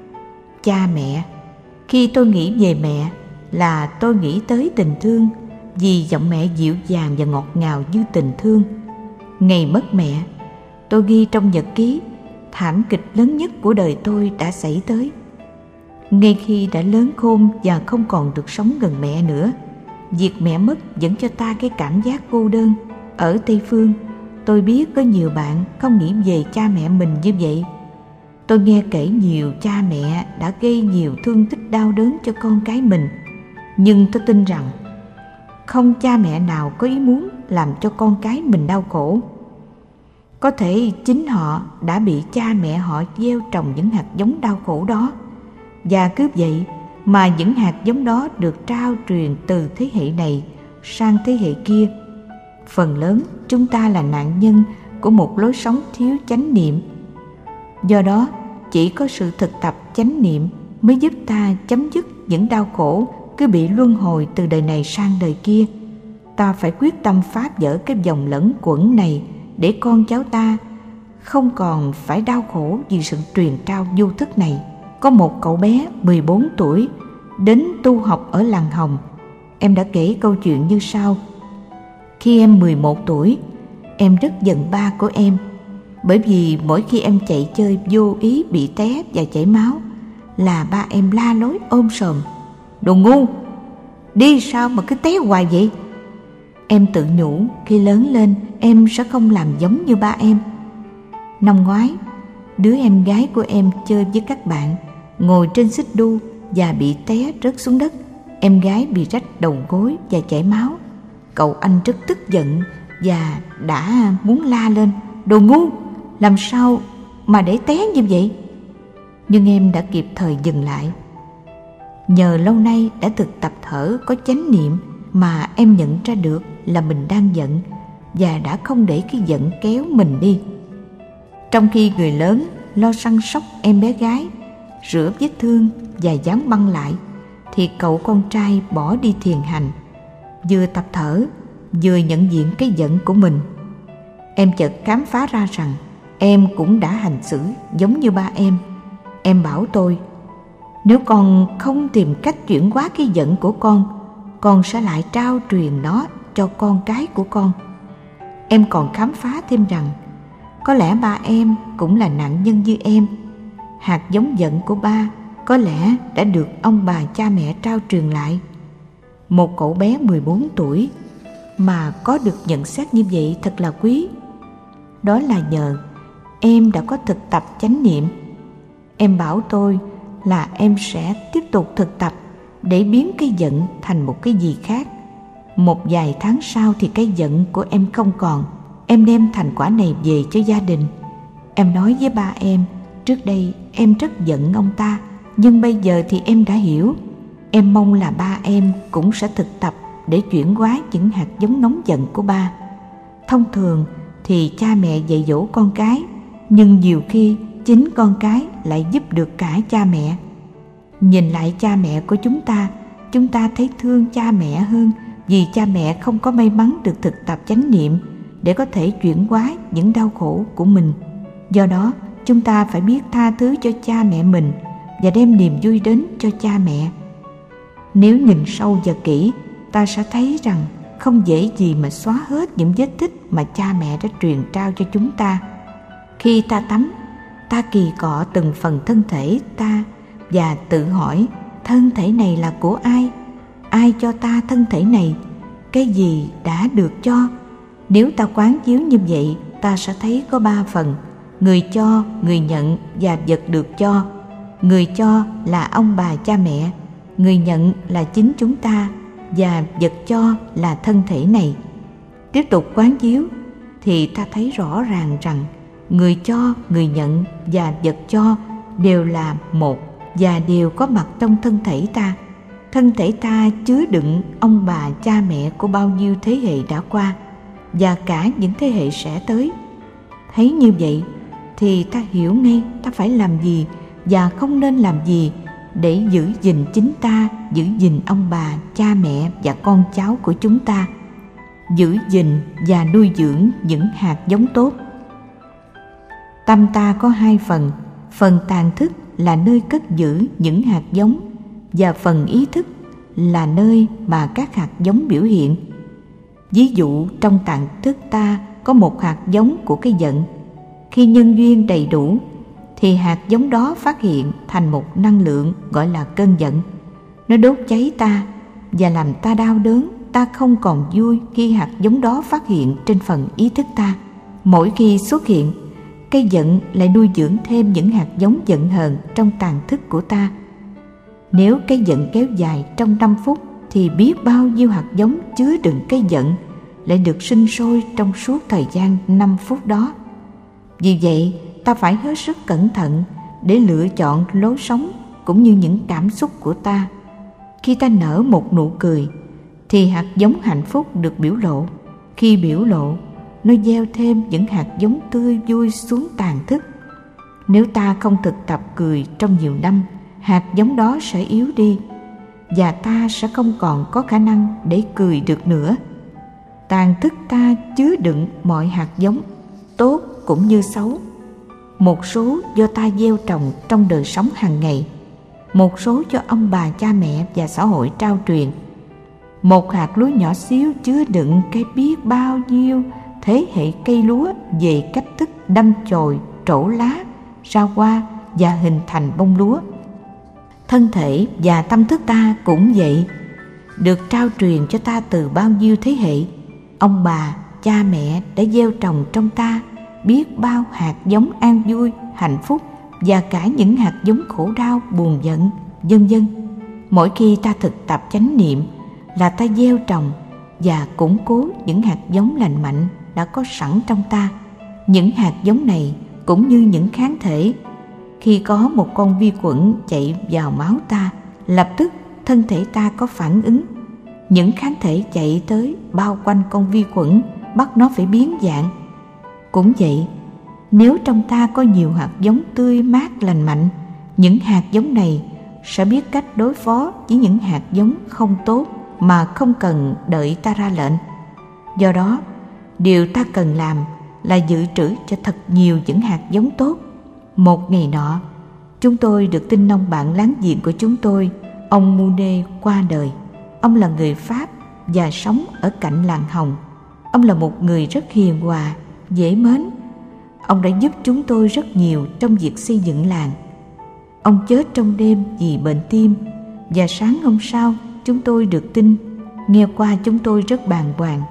S2: Cha mẹ. Khi tôi nghĩ về mẹ là tôi nghĩ tới tình thương, vì giọng mẹ dịu dàng và ngọt ngào như tình thương. Ngày mất mẹ, tôi ghi trong nhật ký thảm kịch lớn nhất của đời tôi đã xảy tới. Ngay khi đã lớn khôn và không còn được sống gần mẹ nữa, việc mẹ mất vẫn cho ta cái cảm giác cô đơn. Ở Tây Phương, tôi biết có nhiều bạn không nghĩ về cha mẹ mình như vậy. Tôi nghe kể nhiều cha mẹ đã gây nhiều thương tích đau đớn cho con cái mình. Nhưng tôi tin rằng không cha mẹ nào có ý muốn làm cho con cái mình đau khổ. Có thể chính họ đã bị cha mẹ họ gieo trồng những hạt giống đau khổ đó. Và cứ vậy mà những hạt giống đó được trao truyền từ thế hệ này sang thế hệ kia. Phần lớn chúng ta là nạn nhân của một lối sống thiếu chánh niệm. Do đó, chỉ có sự thực tập chánh niệm mới giúp ta chấm dứt những đau khổ cứ bị luân hồi từ đời này sang đời kia. Ta phải quyết tâm phá vỡ cái vòng lẫn quẩn này để con cháu ta không còn phải đau khổ vì sự truyền trao vô thức này. Có một cậu bé mười bốn tuổi đến tu học ở làng Hồng. Em đã kể câu chuyện như sau. Khi em mười một tuổi, em rất giận ba của em, bởi vì mỗi khi em chạy chơi vô ý bị té và chảy máu là ba em la lối ôm sòm: đồ ngu, đi sao mà cứ té hoài vậy? Em tự nhủ khi lớn lên em sẽ không làm giống như ba em. Năm ngoái, đứa em gái của em chơi với các bạn, ngồi trên xích đu và bị té rớt xuống đất. Em gái bị rách đầu gối và chảy máu. Cậu anh rất tức giận và đã muốn la lên: đồ ngu, làm sao mà để té như vậy? Nhưng em đã kịp thời dừng lại. Nhờ lâu nay đã thực tập thở có chánh niệm mà em nhận ra được là mình đang giận và đã không để cái giận kéo mình đi. Trong khi người lớn lo săn sóc em bé gái, rửa vết thương và dán băng lại, thì cậu con trai bỏ đi thiền hành, vừa tập thở vừa nhận diện cái giận của mình. Em chợt khám phá ra rằng em cũng đã hành xử giống như ba em. Em bảo tôi: nếu con không tìm cách chuyển hóa cái giận của con, con sẽ lại trao truyền nó cho con cái của con. Em còn khám phá thêm rằng có lẽ ba em cũng là nạn nhân như em. Hạt giống giận của ba có lẽ đã được ông bà cha mẹ trao truyền lại. Một cậu bé mười bốn tuổi mà có được nhận xét như vậy thật là quý. Đó là nhờ em đã có thực tập chánh niệm. Em bảo tôi là em sẽ tiếp tục thực tập để biến cái giận thành một cái gì khác. Một vài tháng sau thì cái giận của em không còn. Em đem thành quả này về cho gia đình. Em nói với ba em, trước đây em rất giận ông ta, nhưng bây giờ thì em đã hiểu. Em mong là ba em cũng sẽ thực tập để chuyển hóa những hạt giống nóng giận của ba. Thông thường thì cha mẹ dạy dỗ con cái, nhưng nhiều khi chính con cái lại giúp được cả cha mẹ. Nhìn lại cha mẹ của chúng ta, chúng ta thấy thương cha mẹ hơn, vì cha mẹ không có may mắn được thực tập chánh niệm để có thể chuyển hóa những đau khổ của mình. Do đó, chúng ta phải biết tha thứ cho cha mẹ mình và đem niềm vui đến cho cha mẹ. Nếu nhìn sâu và kỹ, ta sẽ thấy rằng không dễ gì mà xóa hết những vết tích mà cha mẹ đã truyền trao cho chúng ta. Khi ta tắm, ta kỳ cọ từng phần thân thể ta và tự hỏi thân thể này là của ai? Ai cho ta thân thể này? Cái gì đã được cho? Nếu ta quán chiếu như vậy ta sẽ thấy có ba phần: người cho, người nhận và vật được cho. Người cho là ông bà cha mẹ, người nhận là chính chúng ta, và vật cho là thân thể này. Tiếp tục quán chiếu thì ta thấy rõ ràng rằng người cho, người nhận và vật cho đều là một và đều có mặt trong thân thể ta. Thân thể ta chứa đựng ông bà cha mẹ của bao nhiêu thế hệ đã qua và cả những thế hệ sẽ tới. Thấy như vậy thì ta hiểu ngay ta phải làm gì và không nên làm gì để giữ gìn chính ta, giữ gìn ông bà, cha mẹ và con cháu của chúng ta, giữ gìn và nuôi dưỡng những hạt giống tốt. Tâm ta có hai phần: phần tàng thức là nơi cất giữ những hạt giống, và phần ý thức là nơi mà các hạt giống biểu hiện. Ví dụ, trong tàng thức ta có một hạt giống của cái giận. Khi nhân duyên đầy đủ thì hạt giống đó phát hiện thành một năng lượng gọi là cơn giận. Nó đốt cháy ta và làm ta đau đớn. Ta không còn vui khi hạt giống đó phát hiện trên phần ý thức ta. Mỗi khi xuất hiện, cây giận lại nuôi dưỡng thêm những hạt giống giận hờn trong tàng thức của ta. Nếu cây giận kéo dài trong năm phút thì biết bao nhiêu hạt giống chứa đựng cây giận lại được sinh sôi trong suốt thời gian năm phút đó. Vì vậy, ta phải hết sức cẩn thận để lựa chọn lối sống cũng như những cảm xúc của ta. Khi ta nở một nụ cười thì hạt giống hạnh phúc được biểu lộ. Khi biểu lộ, nó gieo thêm những hạt giống tươi vui xuống tàng thức. Nếu ta không thực tập cười trong nhiều năm, hạt giống đó sẽ yếu đi và ta sẽ không còn có khả năng để cười được nữa. Tàng thức ta chứa đựng mọi hạt giống, tốt cũng như xấu. Một số do ta gieo trồng trong đời sống hàng ngày, một số do ông bà cha mẹ và xã hội trao truyền. Một hạt lúa nhỏ xíu chứa đựng cái biết bao nhiêu thế hệ cây lúa về cách thức đâm chồi, trổ lá, ra hoa và hình thành bông lúa. Thân thể và tâm thức ta cũng vậy, được trao truyền cho ta từ bao nhiêu thế hệ. Ông bà, cha mẹ đã gieo trồng trong ta biết bao hạt giống an vui, hạnh phúc và cả những hạt giống khổ đau, buồn giận, vân vân. Mỗi khi ta thực tập chánh niệm là ta gieo trồng và củng cố những hạt giống lành mạnh đã có sẵn trong ta. Những hạt giống này cũng như những kháng thể. Khi có một con vi khuẩn chạy vào máu ta, lập tức thân thể ta có phản ứng. Những kháng thể chạy tới bao quanh con vi khuẩn, bắt nó phải biến dạng. Cũng vậy, nếu trong ta có nhiều hạt giống tươi mát lành mạnh, những hạt giống này sẽ biết cách đối phó với những hạt giống không tốt mà không cần đợi ta ra lệnh. Do đó, điều ta cần làm là dự trữ cho thật nhiều những hạt giống tốt. Một ngày nọ, chúng tôi được tin ông bạn láng giềng của chúng tôi, ông Mune, qua đời. Ông là người Pháp và sống ở cạnh làng Hồng. Ông là một người rất hiền hòa, dễ mến. Ông đã giúp chúng tôi rất nhiều trong việc xây dựng làng. Ông chết trong đêm vì bệnh tim, và sáng hôm sau chúng tôi được tin. Nghe qua chúng tôi rất bàng hoàng,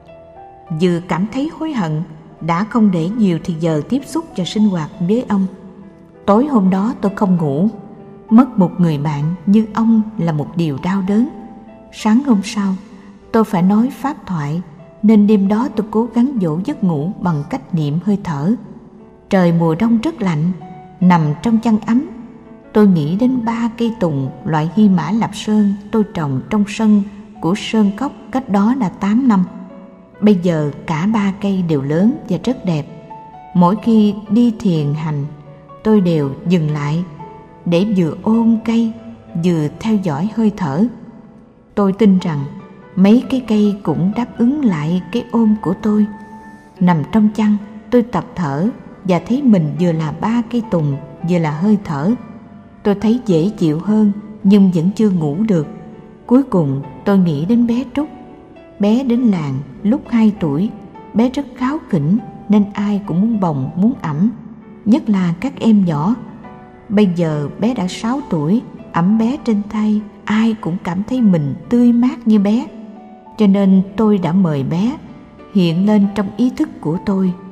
S2: vừa cảm thấy hối hận đã không để nhiều thì giờ tiếp xúc và sinh hoạt với ông. Tối hôm đó tôi không ngủ. Mất một người bạn như ông là một điều đau đớn. Sáng hôm sau tôi phải nói pháp thoại, nên đêm đó tôi cố gắng dỗ giấc ngủ bằng cách niệm hơi thở. Trời mùa đông rất lạnh, nằm trong chăn ấm, tôi nghĩ đến ba cây tùng loại Hy Mã Lạp Sơn tôi trồng trong sân của Sơn Cốc cách đó là tám năm. Bây giờ cả ba cây đều lớn và rất đẹp. Mỗi khi đi thiền hành, tôi đều dừng lại để vừa ôm cây vừa theo dõi hơi thở. Tôi tin rằng mấy cái cây cũng đáp ứng lại cái ôm của tôi. Nằm trong chăn, tôi tập thở và thấy mình vừa là ba cây tùng vừa là hơi thở. Tôi thấy dễ chịu hơn nhưng vẫn chưa ngủ được. Cuối cùng tôi nghĩ đến bé Trúc. Bé đến làng lúc hai tuổi. Bé rất kháu khỉnh nên ai cũng muốn bồng muốn ẵm, nhất là các em nhỏ. Bây giờ bé đã sáu tuổi, ẵm bé trên tay ai cũng cảm thấy mình tươi mát như bé. Cho nên tôi đã mời bé hiện lên trong ý thức của tôi.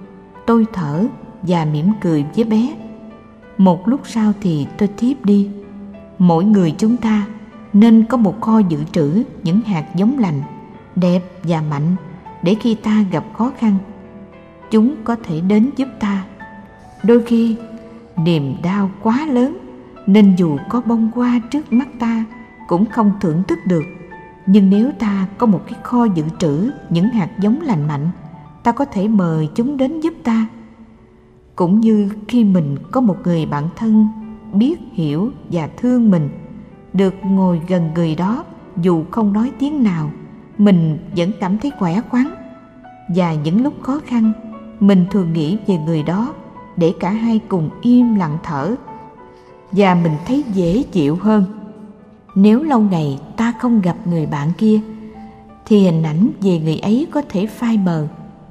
S2: Tôi thở và mỉm cười với bé. Một lúc sau thì tôi thiếp đi. Mỗi người chúng ta nên có một kho dự trữ những hạt giống lành, đẹp và mạnh, để khi ta gặp khó khăn, chúng có thể đến giúp ta. Đôi khi niềm đau quá lớn nên dù có bông hoa trước mắt ta cũng không thưởng thức được. Nhưng nếu ta có một cái kho dự trữ những hạt giống lành mạnh, ta có thể mời chúng đến giúp ta. Cũng như khi mình có một người bạn thân biết hiểu và thương mình, được ngồi gần người đó dù không nói tiếng nào, mình vẫn cảm thấy khỏe khoắn. Và những lúc khó khăn, mình thường nghĩ về người đó để cả hai cùng im lặng thở, và mình thấy dễ chịu hơn. Nếu lâu ngày ta không gặp người bạn kia, thì hình ảnh về người ấy có thể phai mờ.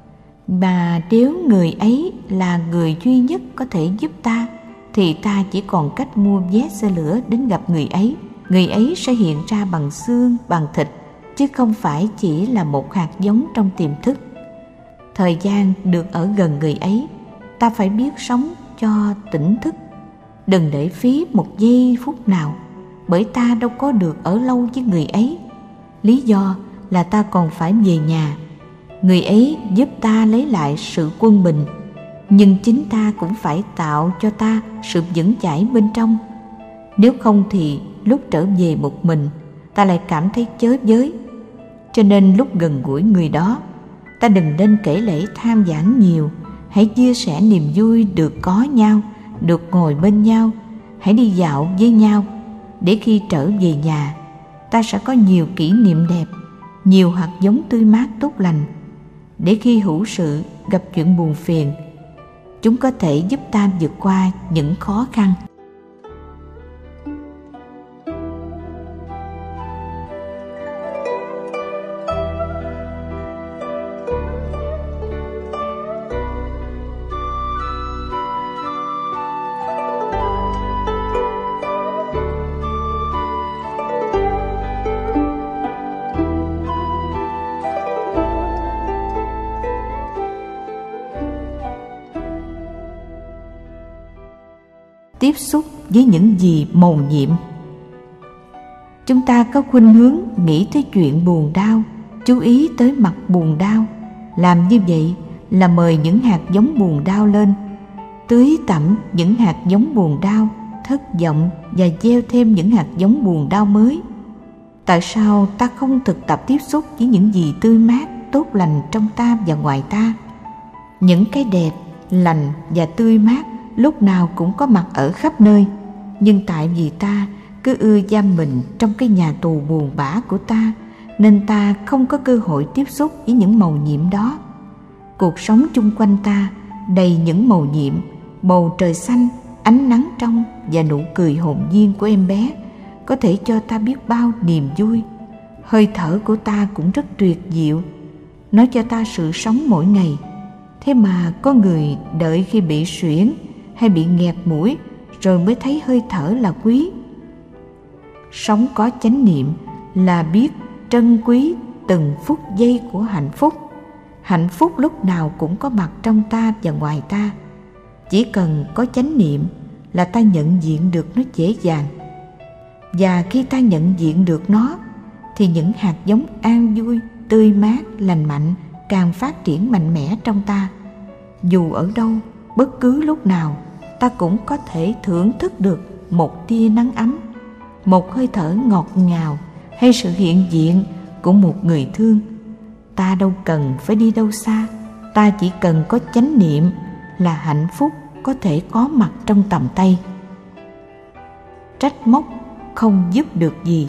S2: Mà nếu người ấy là người duy nhất có thể giúp ta, thì ta chỉ còn cách mua vé xe lửa đến gặp người ấy. Người ấy sẽ hiện ra bằng xương, bằng thịt, chứ không phải chỉ là một hạt giống trong tiềm thức. Thời gian được ở gần người ấy, ta phải biết sống cho tỉnh thức. Đừng để phí một giây phút nào, bởi ta đâu có được ở lâu với người ấy. Lý do là ta còn phải về nhà. Người ấy giúp ta lấy lại sự quân bình, nhưng chính ta cũng phải tạo cho ta sự vững chãi bên trong. Nếu không thì lúc trở về một mình, ta lại cảm thấy chớ giới. Cho nên lúc gần gũi người đó, ta đừng nên kể lể tham giảng nhiều. Hãy chia sẻ niềm vui được có nhau, được ngồi bên nhau. Hãy đi dạo với nhau, để khi trở về nhà, ta sẽ có nhiều kỷ niệm đẹp, nhiều hạt giống tươi mát tốt lành, để khi hữu sự gặp chuyện buồn phiền, chúng có thể giúp ta vượt qua những khó khăn. Tiếp xúc với những gì mầu nhiệm. Chúng ta có khuynh hướng nghĩ tới chuyện buồn đau, chú ý tới mặt buồn đau. Làm như vậy là mời những hạt giống buồn đau lên, tưới tẩm những hạt giống buồn đau, thất vọng, và gieo thêm những hạt giống buồn đau mới. Tại sao ta không thực tập tiếp xúc với những gì tươi mát, tốt lành trong ta và ngoài ta? Những cái đẹp, lành và tươi mát lúc nào cũng có mặt ở khắp nơi, nhưng tại vì ta cứ ưa giam mình trong cái nhà tù buồn bã của ta, nên ta không có cơ hội tiếp xúc với những mầu nhiệm đó. Cuộc sống chung quanh ta đầy những mầu nhiệm, bầu trời xanh, ánh nắng trong và nụ cười hồn nhiên của em bé có thể cho ta biết bao niềm vui. Hơi thở của ta cũng rất tuyệt diệu, nó cho ta sự sống mỗi ngày. Thế mà có người đợi khi bị suyễn hay bị nghẹt mũi rồi mới thấy hơi thở là quý. Sống có chánh niệm là biết trân quý từng phút giây của hạnh phúc. Hạnh phúc lúc nào cũng có mặt trong ta và ngoài ta. Chỉ cần có chánh niệm là ta nhận diện được nó dễ dàng. Và khi ta nhận diện được nó, thì những hạt giống an vui, tươi mát, lành mạnh càng phát triển mạnh mẽ trong ta. Dù ở đâu, bất cứ lúc nào, ta cũng có thể thưởng thức được một tia nắng ấm, một hơi thở ngọt ngào, hay sự hiện diện của một người thương. Ta đâu cần phải đi đâu xa, ta chỉ cần có chánh niệm là hạnh phúc có thể có mặt trong tầm tay. Trách móc không giúp được gì.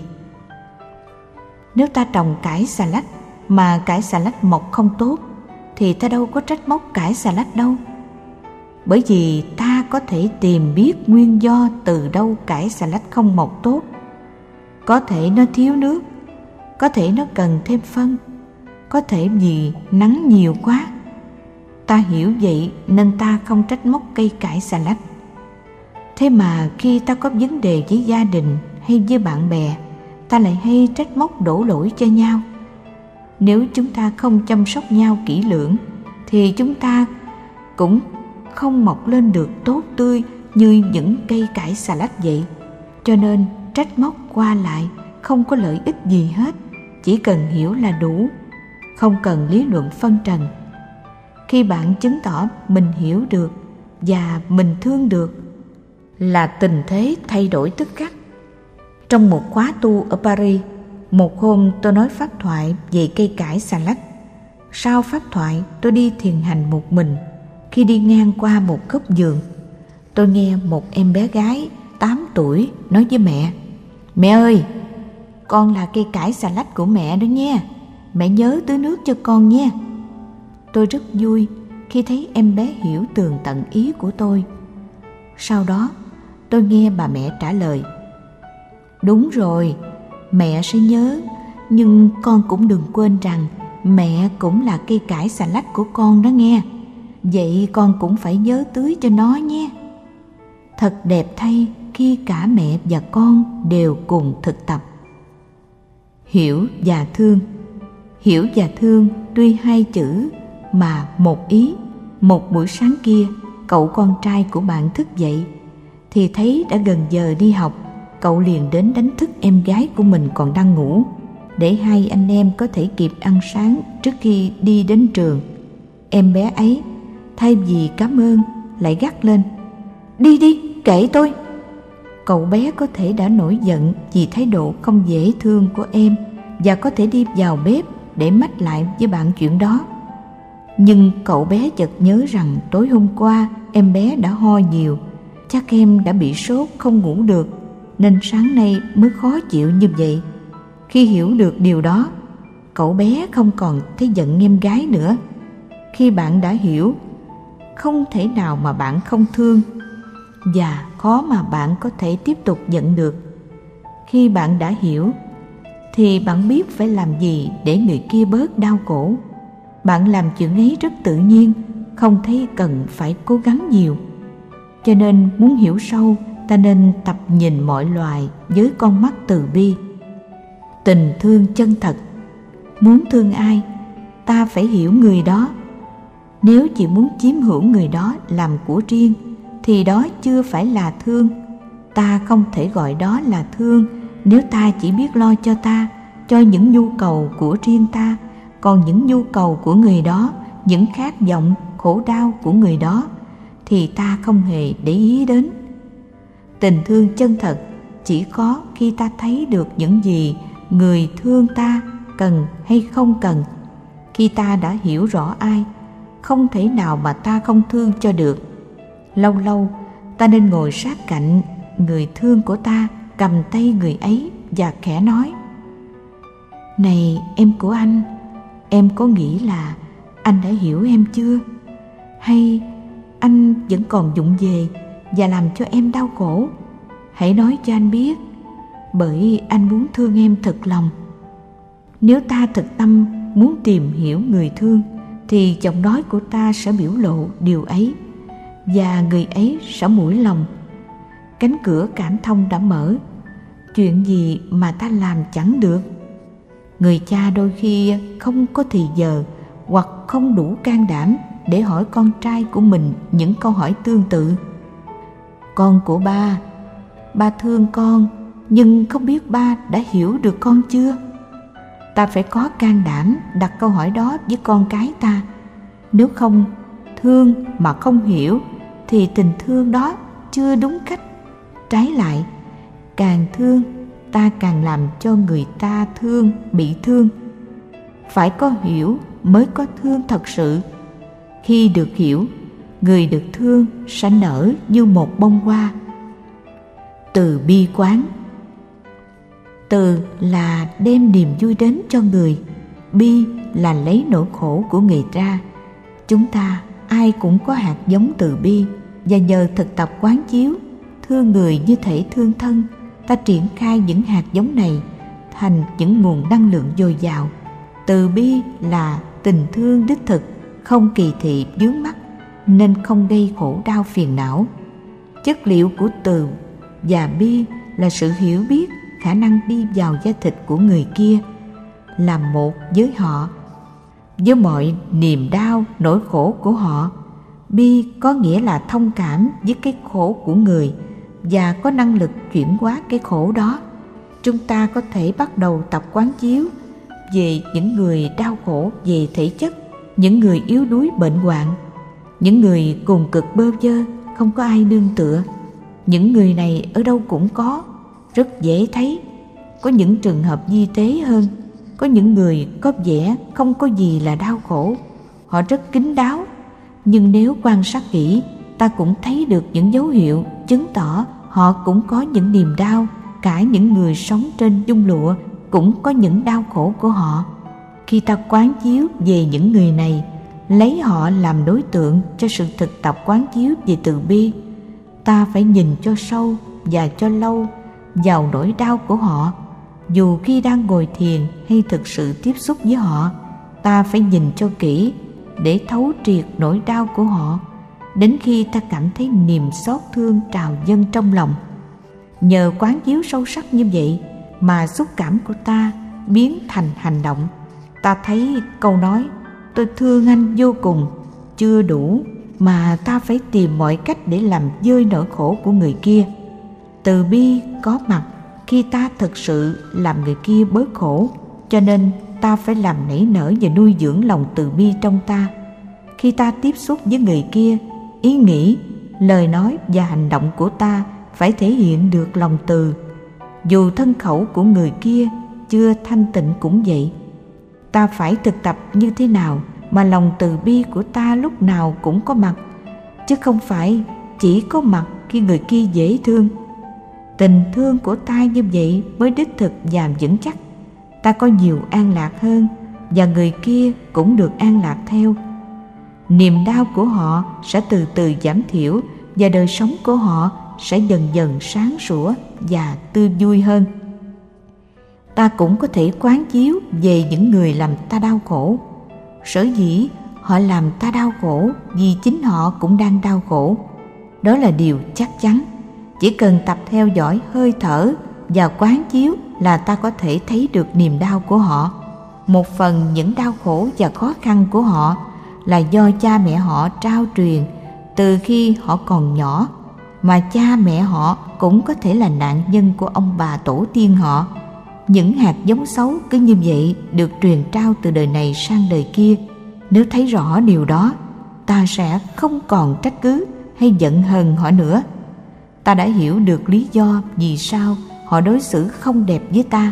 S2: Nếu ta trồng cải xà lách mà cải xà lách mọc không tốt, thì ta đâu có trách móc cải xà lách đâu. Bởi vì ta có thể tìm biết nguyên do từ đâu cải xà lách không mọc tốt. Có thể nó thiếu nước, có thể nó cần thêm phân, có thể vì nắng nhiều quá. Ta hiểu vậy nên ta không trách móc cây cải xà lách. Thế mà khi ta có vấn đề với gia đình hay với bạn bè, ta lại hay trách móc đổ lỗi cho nhau. Nếu chúng ta không chăm sóc nhau kỹ lưỡng, thì chúng ta cũng không mọc lên được tốt tươi như những cây cải xà lách vậy. Cho nên trách móc qua lại không có lợi ích gì hết, chỉ cần hiểu là đủ, không cần lý luận phân trần. Khi bạn chứng tỏ mình hiểu được và mình thương được là tình thế thay đổi tức khắc. Trong một khóa tu ở Paris, một hôm tôi nói pháp thoại về cây cải xà lách. Sau pháp thoại, tôi đi thiền hành một mình. Khi đi ngang qua một góc vườn, tôi nghe một em bé gái tám tuổi nói với mẹ: "Mẹ ơi, con là cây cải xà lách của mẹ đó nha. Mẹ nhớ tưới nước cho con nha." Tôi rất vui khi thấy em bé hiểu tường tận ý của tôi. Sau đó, tôi nghe bà mẹ trả lời: "Đúng rồi, mẹ sẽ nhớ, nhưng con cũng đừng quên rằng mẹ cũng là cây cải xà lách của con đó nghe. Vậy con cũng phải nhớ tưới cho nó nhé." Thật đẹp thay khi cả mẹ và con đều cùng thực tập. Hiểu và thương. Hiểu và thương tuy hai chữ mà một ý. Một buổi sáng kia, cậu con trai của bạn thức dậy thì thấy đã gần giờ đi học. Cậu liền đến đánh thức em gái của mình còn đang ngủ, để hai anh em có thể kịp ăn sáng trước khi đi đến trường. Em bé ấy thay vì cảm ơn lại gắt lên: "Đi đi, kệ tôi." Cậu bé có thể đã nổi giận vì thái độ không dễ thương của em và có thể đi vào bếp để mách lại với bạn chuyện đó. Nhưng cậu bé chợt nhớ rằng tối hôm qua em bé đã ho nhiều, chắc em đã bị sốt không ngủ được, nên sáng nay mới khó chịu như vậy. Khi hiểu được điều đó, cậu bé không còn thấy giận em gái nữa. Khi bạn đã hiểu, không thể nào mà bạn không thương, và khó mà bạn có thể tiếp tục giận được. Khi bạn đã hiểu, thì bạn biết phải làm gì để người kia bớt đau khổ. Bạn làm chuyện ấy rất tự nhiên, không thấy cần phải cố gắng nhiều. Cho nên muốn hiểu sâu, ta nên tập nhìn mọi loài với con mắt từ bi. Tình thương chân thật. Muốn thương ai, ta phải hiểu người đó. Nếu chỉ muốn chiếm hữu người đó làm của riêng, thì đó chưa phải là thương. Ta không thể gọi đó là thương nếu ta chỉ biết lo cho ta, cho những nhu cầu của riêng ta, còn những nhu cầu của người đó, những khát vọng, khổ đau của người đó thì ta không hề để ý đến. Tình thương chân thật chỉ có khi ta thấy được những gì người thương ta cần hay không cần. Khi ta đã hiểu rõ ai, không thể nào mà ta không thương cho được. Lâu lâu ta nên ngồi sát cạnh người thương của ta, cầm tay người ấy và khẽ nói: "Này em của anh, em có nghĩ là anh đã hiểu em chưa? Hay anh vẫn còn vụng về và làm cho em đau khổ? Hãy nói cho anh biết, bởi anh muốn thương em thật lòng." Nếu ta thực tâm muốn tìm hiểu người thương, thì giọng nói của ta sẽ biểu lộ điều ấy, và người ấy sẽ mũi lòng. Cánh cửa cảm thông đã mở, chuyện gì mà ta làm chẳng được. Người cha đôi khi không có thì giờ hoặc không đủ can đảm để hỏi con trai của mình những câu hỏi tương tự: "Con của ba, ba thương con, nhưng không biết ba đã hiểu được con chưa?" Ta phải có can đảm đặt câu hỏi đó với con cái ta. Nếu không, thương mà không hiểu thì tình thương đó chưa đúng cách. Trái lại, càng thương, ta càng làm cho người ta thương bị thương. Phải có hiểu mới có thương thật sự. Khi được hiểu, người được thương sẽ nở như một bông hoa. Từ bi quán. Từ là đem niềm vui đến cho người, bi là lấy nỗi khổ của người ra. Chúng ta ai cũng có hạt giống từ bi, và nhờ thực tập quán chiếu thương người như thể thương thân, ta triển khai những hạt giống này thành những nguồn năng lượng dồi dào. Từ bi là tình thương đích thực, không kỳ thị vướng mắc, nên không gây khổ đau phiền não. Chất liệu của từ và bi là sự hiểu biết, khả năng đi vào da thịt của người kia, làm một với họ, với mọi niềm đau, nỗi khổ của họ, Bi có nghĩa là thông cảm với cái khổ của người và có năng lực chuyển hóa cái khổ đó. Chúng ta có thể bắt đầu tập quán chiếu về những người đau khổ về thể chất, những người yếu đuối bệnh hoạn, những người cùng cực bơ vơ, không có ai nương tựa. Những người này ở đâu cũng có, rất dễ thấy. Có những trường hợp vi tế hơn, có những người có vẻ không có gì là đau khổ, họ rất kín đáo. Nhưng nếu quan sát kỹ, ta cũng thấy được những dấu hiệu chứng tỏ họ cũng có những niềm đau. Cả những người sống trên nhung lụa cũng có những đau khổ của họ. Khi ta quán chiếu về những người này, lấy họ làm đối tượng cho sự thực tập quán chiếu về từ bi, ta phải nhìn cho sâu và cho lâu vào nỗi đau của họ. Dù khi đang ngồi thiền hay thực sự tiếp xúc với họ, ta phải nhìn cho kỹ để thấu triệt nỗi đau của họ, đến khi ta cảm thấy niềm xót thương trào dâng trong lòng. Nhờ quán chiếu sâu sắc như vậy mà xúc cảm của ta biến thành hành động. Ta thấy câu nói "tôi thương anh vô cùng" chưa đủ, mà ta phải tìm mọi cách để làm vơi nỗi khổ của người kia. Từ bi có mặt khi ta thực sự làm người kia bớt khổ, cho nên ta phải làm nảy nở và nuôi dưỡng lòng từ bi trong ta. Khi ta tiếp xúc với người kia, ý nghĩ, lời nói và hành động của ta phải thể hiện được lòng từ. Dù thân khẩu của người kia chưa thanh tịnh cũng vậy. Ta phải thực tập như thế nào mà lòng từ bi của ta lúc nào cũng có mặt, chứ không phải chỉ có mặt khi người kia dễ thương. Tình thương của ta như vậy mới đích thực và vững chắc. Ta có nhiều an lạc hơn, và người kia cũng được an lạc theo. Niềm đau của họ sẽ từ từ giảm thiểu, và đời sống của họ sẽ dần dần sáng sủa và tươi vui hơn. Ta cũng có thể quán chiếu về những người làm ta đau khổ. Sở dĩ họ làm ta đau khổ vì chính họ cũng đang đau khổ. Đó là điều chắc chắn. Chỉ cần tập theo dõi hơi thở và quán chiếu là ta có thể thấy được niềm đau của họ. Một phần những đau khổ và khó khăn của họ là do cha mẹ họ trao truyền từ khi họ còn nhỏ, mà cha mẹ họ cũng có thể là nạn nhân của ông bà tổ tiên họ. Những hạt giống xấu cứ như vậy được truyền trao từ đời này sang đời kia. Nếu thấy rõ điều đó, ta sẽ không còn trách cứ hay giận hờn họ nữa. Ta đã hiểu được lý do vì sao họ đối xử không đẹp với ta.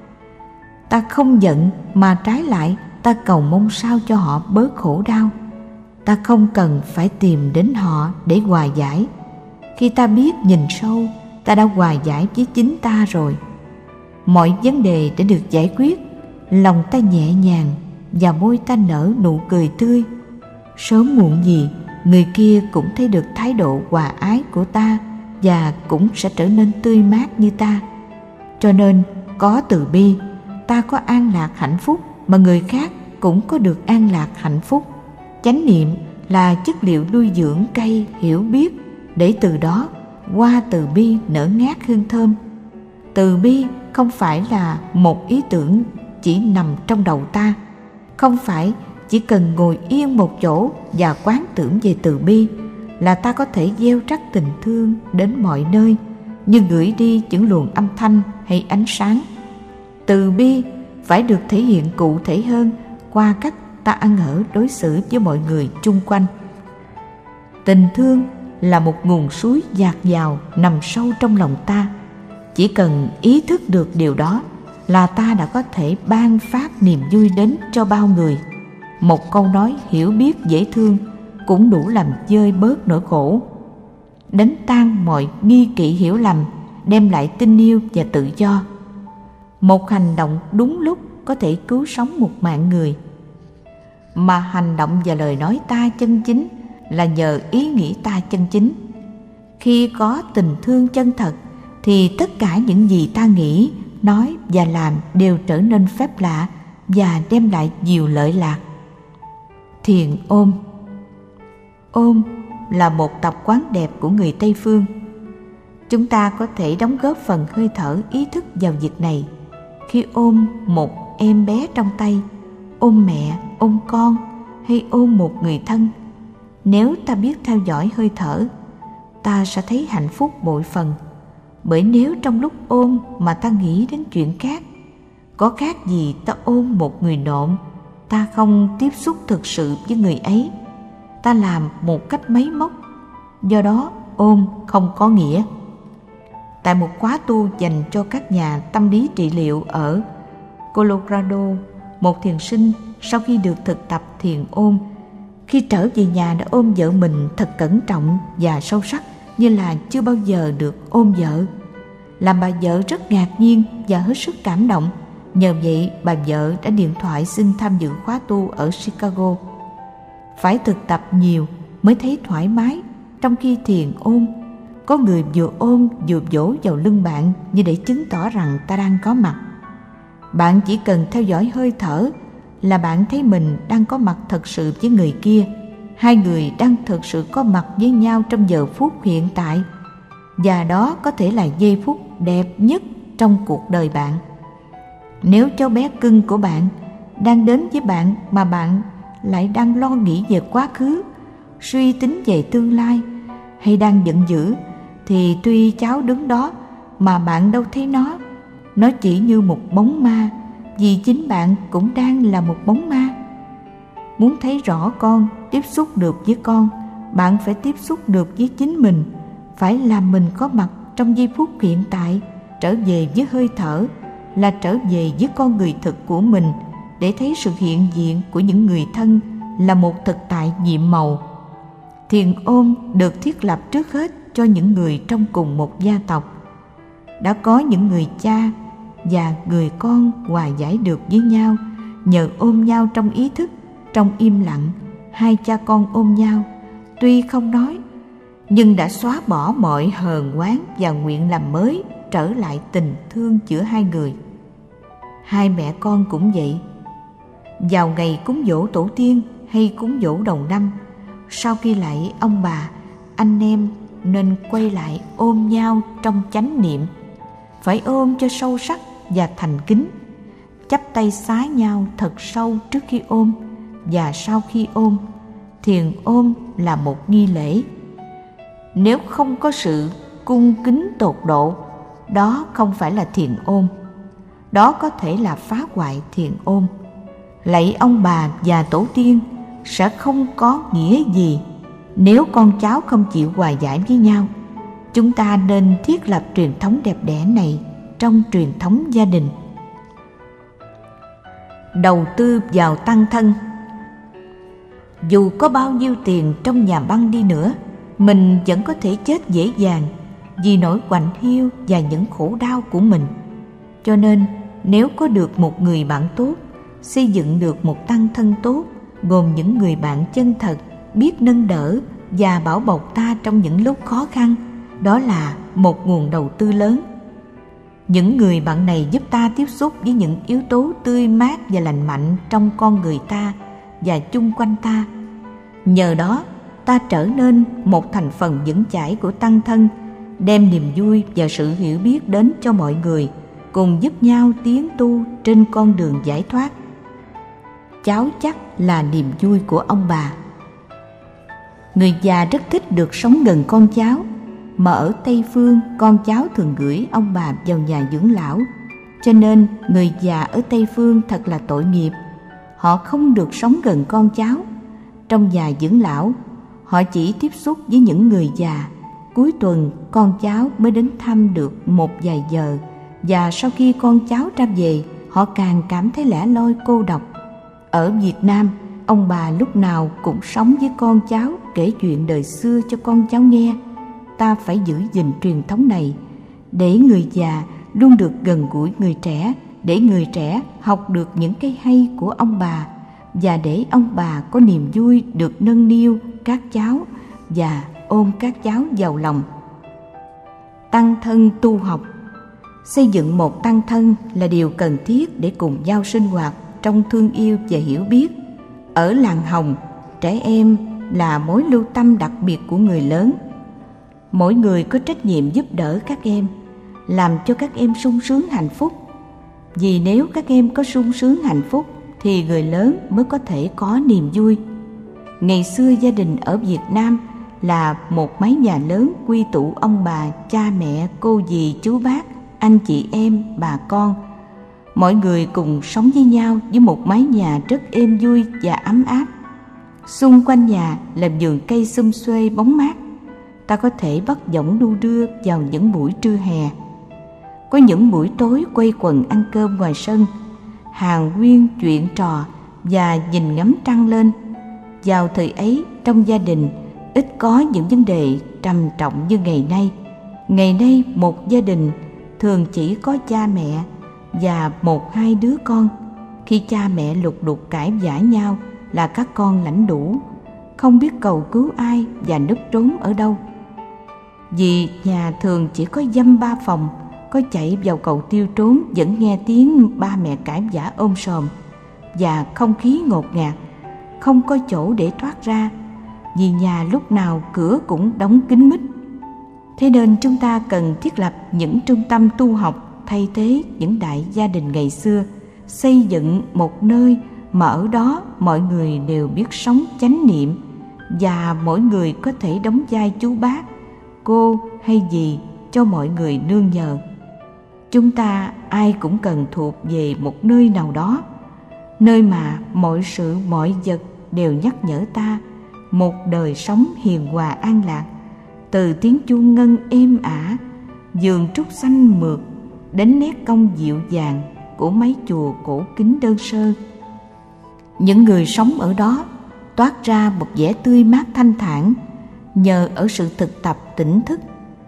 S2: Ta không giận, mà trái lại ta cầu mong sao cho họ bớt khổ đau. Ta không cần phải tìm đến họ để hòa giải. Khi ta biết nhìn sâu, ta đã hòa giải với chính ta rồi. Mọi vấn đề đã được giải quyết, lòng ta nhẹ nhàng và môi ta nở nụ cười tươi. Sớm muộn gì, người kia cũng thấy được thái độ hòa ái của ta và cũng sẽ trở nên tươi mát như ta. Cho nên có từ bi, ta có an lạc hạnh phúc, mà người khác cũng có được an lạc hạnh phúc. Chánh niệm là chất liệu nuôi dưỡng cây hiểu biết, để từ đó hoa từ bi nở ngát hương thơm. Từ bi không phải là một ý tưởng chỉ nằm trong đầu ta, không phải chỉ cần ngồi yên một chỗ và quán tưởng về từ bi là ta có thể gieo rắc tình thương đến mọi nơi, như gửi đi những luồng âm thanh hay ánh sáng. Từ bi phải được thể hiện cụ thể hơn qua cách ta ăn ở đối xử với mọi người chung quanh. Tình thương là một nguồn suối dạt dào nằm sâu trong lòng ta. Chỉ cần ý thức được điều đó là ta đã có thể ban phát niềm vui đến cho bao người. Một câu nói hiểu biết dễ thương cũng đủ làm vơi bớt nỗi khổ, đánh tan mọi nghi kỵ hiểu lầm, đem lại tình yêu và tự do. Một hành động đúng lúc có thể cứu sống một mạng người. Mà hành động và lời nói ta chân chính là nhờ ý nghĩ ta chân chính. Khi có tình thương chân thật thì tất cả những gì ta nghĩ, nói và làm đều trở nên phép lạ và đem lại nhiều lợi lạc. Thiền ôm. Ôm là một tập quán đẹp của người Tây Phương. Chúng ta có thể đóng góp phần hơi thở ý thức vào việc này. Khi ôm một em bé trong tay, ôm mẹ, ôm con hay ôm một người thân, Nếu ta biết theo dõi hơi thở, ta sẽ thấy hạnh phúc bội phần. Bởi nếu trong lúc ôm mà ta nghĩ đến chuyện khác, có khác gì ta ôm một người nộm, ta không tiếp xúc thực sự với người ấy, ta làm một cách máy móc, do đó ôm không có nghĩa. Tại một khóa tu dành cho các nhà tâm lý trị liệu ở Colorado, một thiền sinh sau khi được thực tập thiền ôm, khi trở về nhà đã ôm vợ mình thật cẩn trọng và sâu sắc như là chưa bao giờ được ôm vợ, làm bà vợ rất ngạc nhiên và hết sức cảm động. Nhờ vậy bà vợ đã điện thoại xin tham dự khóa tu ở Chicago. Phải thực tập nhiều mới thấy thoải mái trong khi thiền ôm. Có người vừa ôm vừa vỗ vào lưng bạn như để chứng tỏ rằng ta đang có mặt. Bạn chỉ cần theo dõi hơi thở là bạn thấy mình đang có mặt thật sự với người kia. Hai người đang thực sự có mặt với nhau trong giờ phút hiện tại, và đó có thể là giây phút đẹp nhất trong cuộc đời bạn. Nếu cháu bé cưng của bạn đang đến với bạn mà bạn lại đang lo nghĩ về quá khứ, suy tính về tương lai, hay đang giận dữ, thì tuy cháu đứng đó mà bạn đâu thấy nó. Nó chỉ như một bóng ma, vì chính bạn cũng đang là một bóng ma. Muốn thấy rõ con, tiếp xúc được với con, bạn phải tiếp xúc được với chính mình, phải làm mình có mặt trong giây phút hiện tại, trở về với hơi thở, là trở về với con người thực của mình, để thấy sự hiện diện của những người thân là một thực tại nhiệm màu. Thiền ôm được thiết lập trước hết cho những người trong cùng một gia tộc. Đã có những người cha và người con hòa giải được với nhau nhờ ôm nhau trong ý thức, trong im lặng. Hai cha con ôm nhau, tuy không nói, nhưng đã xóa bỏ mọi hờn oán và nguyện làm mới trở lại tình thương giữa hai người. Hai mẹ con cũng vậy. Vào ngày cúng dỗ tổ tiên hay cúng dỗ đầu năm, sau khi lạy ông bà, anh em nên quay lại ôm nhau trong chánh niệm. Phải ôm cho sâu sắc và thành kính, chắp tay xá nhau thật sâu trước khi ôm và sau khi ôm. Thiền ôm là một nghi lễ. Nếu không có sự cung kính tột độ, đó không phải là thiền ôm. Đó có thể là phá hoại thiền ôm. Lạy ông bà và tổ tiên sẽ không có nghĩa gì nếu con cháu không chịu hòa giải với nhau. Chúng ta nên thiết lập truyền thống đẹp đẽ này trong truyền thống gia đình. Đầu tư vào tăng thân. Dù có bao nhiêu tiền trong nhà băng đi nữa, mình vẫn có thể chết dễ dàng vì nỗi quạnh hiu và những khổ đau của mình. Cho nên nếu có được một người bạn tốt, xây dựng được một tăng thân tốt, gồm những người bạn chân thật, biết nâng đỡ và bảo bọc ta trong những lúc khó khăn, đó là một nguồn đầu tư lớn. Những người bạn này giúp ta tiếp xúc với những yếu tố tươi mát và lành mạnh trong con người ta và chung quanh ta. Nhờ đó, ta trở nên một thành phần vững chãi của tăng thân, đem niềm vui và sự hiểu biết đến cho mọi người, cùng giúp nhau tiến tu trên con đường giải thoát. Cháu chắc là niềm vui của ông bà. Người già rất thích được sống gần con cháu, mà ở Tây Phương con cháu thường gửi ông bà vào nhà dưỡng lão. Cho nên người già ở Tây Phương thật là tội nghiệp. Họ không được sống gần con cháu. Trong nhà dưỡng lão, họ chỉ tiếp xúc với những người già. Cuối tuần con cháu mới đến thăm được một vài giờ, và sau khi con cháu ra về, họ càng cảm thấy lẻ loi cô độc. Ở Việt Nam, ông bà lúc nào cũng sống với con cháu, kể chuyện đời xưa cho con cháu nghe. Ta phải giữ gìn truyền thống này để người già luôn được gần gũi người trẻ, để người trẻ học được những cái hay của ông bà, và để ông bà có niềm vui được nâng niu các cháu và ôm các cháu vào lòng. Tăng thân tu học. Xây dựng một tăng thân là điều cần thiết để cùng nhau sinh hoạt trong thương yêu và hiểu biết. Ở làng Hồng, trẻ em là mối lưu tâm đặc biệt của người lớn. Mỗi người có trách nhiệm giúp đỡ các em, làm cho các em sung sướng hạnh phúc. Vì nếu các em có sung sướng hạnh phúc thì người lớn mới có thể có niềm vui. Ngày xưa gia đình ở Việt Nam là một mái nhà lớn quy tụ ông bà, cha mẹ, cô dì, chú bác, anh chị em, bà con. Mọi người cùng sống với nhau với một mái nhà rất êm vui và ấm áp. Xung quanh nhà là vườn cây xum xuê bóng mát. Ta có thể bắt võng đu đưa vào những buổi trưa hè. Có những buổi tối quây quần ăn cơm ngoài sân, hàn huyên chuyện trò và nhìn ngắm trăng lên. Vào thời ấy, trong gia đình ít có những vấn đề trầm trọng như ngày nay. Ngày nay một gia đình thường chỉ có cha mẹ và một hai đứa con. Khi cha mẹ lục đục cãi vã nhau là các con lãnh đủ, không biết cầu cứu ai và núp trốn ở đâu. Vì nhà thường chỉ có dăm ba phòng, có chạy vào cầu tiêu trốn vẫn nghe tiếng ba mẹ cãi vã ôm sòm, và không khí ngột ngạt, không có chỗ để thoát ra, vì nhà lúc nào cửa cũng đóng kín mít. Thế nên chúng ta cần thiết lập những trung tâm tu học thay thế những đại gia đình ngày xưa, xây dựng một nơi mà ở đó mọi người đều biết sống chánh niệm, và mỗi người có thể đóng vai chú bác, cô hay dì cho mọi người nương nhờ. Chúng ta ai cũng cần thuộc về một nơi nào đó, nơi mà mọi sự mọi vật đều nhắc nhở ta một đời sống hiền hòa an lạc, từ tiếng chuông ngân êm ả, vườn trúc xanh mượt, đến nét cong dịu dàng của mấy chùa cổ kính đơn sơ. Những người sống ở đó toát ra một vẻ tươi mát thanh thản nhờ ở sự thực tập tỉnh thức.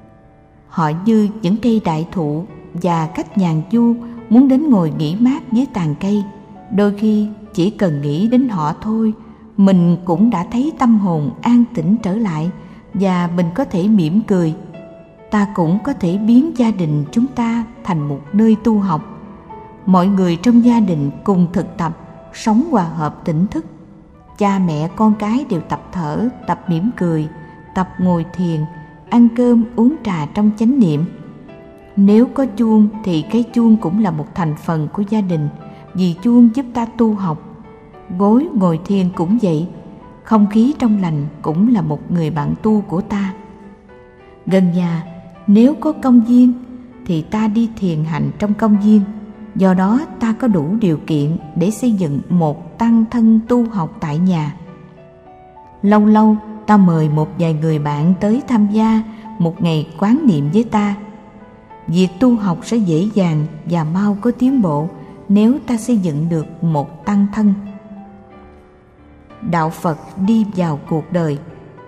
S2: Họ như những cây đại thụ, và cách nhàn du muốn đến ngồi nghỉ mát dưới tàn cây. Đôi khi chỉ cần nghĩ đến họ thôi, mình cũng đã thấy tâm hồn an tĩnh trở lại, và mình có thể mỉm cười. Ta cũng có thể biến gia đình chúng ta thành một nơi tu học. Mọi người trong gia đình cùng thực tập sống hòa hợp tỉnh thức. Cha mẹ con cái đều tập thở, tập mỉm cười, tập ngồi thiền, ăn cơm uống trà trong chánh niệm. Nếu có chuông thì cái chuông cũng là một thành phần của gia đình, vì chuông giúp ta tu học. Gối ngồi thiền cũng vậy, không khí trong lành cũng là một người bạn tu của ta. Gần nhà nếu có công viên thì ta đi thiền hành trong công viên. Do đó ta có đủ điều kiện để xây dựng một tăng thân tu học tại nhà. Lâu lâu ta mời một vài người bạn tới tham gia một ngày quán niệm với ta. Việc tu học sẽ dễ dàng và mau có tiến bộ nếu ta xây dựng được một tăng thân. Đạo Phật đi vào cuộc đời.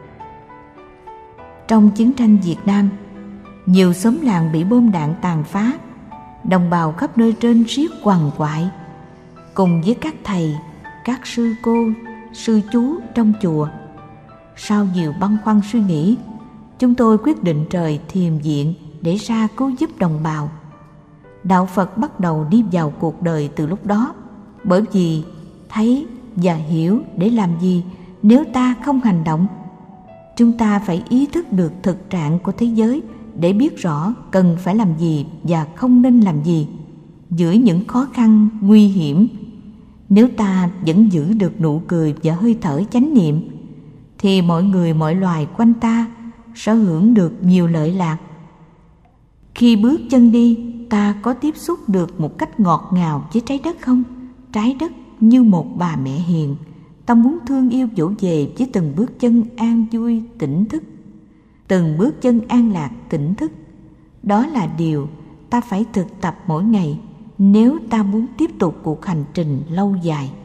S2: Trong chiến tranh Việt Nam, nhiều xóm làng bị bom đạn tàn phá. Đồng bào khắp nơi trên riết quằn quại. Cùng với các thầy, các sư cô, sư chú trong chùa, sau nhiều băn khoăn suy nghĩ, chúng tôi quyết định rời thiền viện để ra cứu giúp đồng bào. Đạo Phật bắt đầu đi vào cuộc đời từ lúc đó, bởi vì thấy và hiểu để làm gì nếu ta không hành động. Chúng ta phải ý thức được thực trạng của thế giới để biết rõ cần phải làm gì và không nên làm gì giữa những khó khăn nguy hiểm. Nếu ta vẫn giữ được nụ cười và hơi thở chánh niệm, thì mọi người mọi loài quanh ta sẽ hưởng được nhiều lợi lạc. Khi bước chân đi, ta có tiếp xúc được một cách ngọt ngào với trái đất không? Trái đất như một bà mẹ hiền, ta muốn thương yêu dỗ về với từng bước chân an vui tỉnh thức, từng bước chân an lạc tỉnh thức. Đó là điều ta phải thực tập mỗi ngày nếu ta muốn tiếp tục cuộc hành trình lâu dài.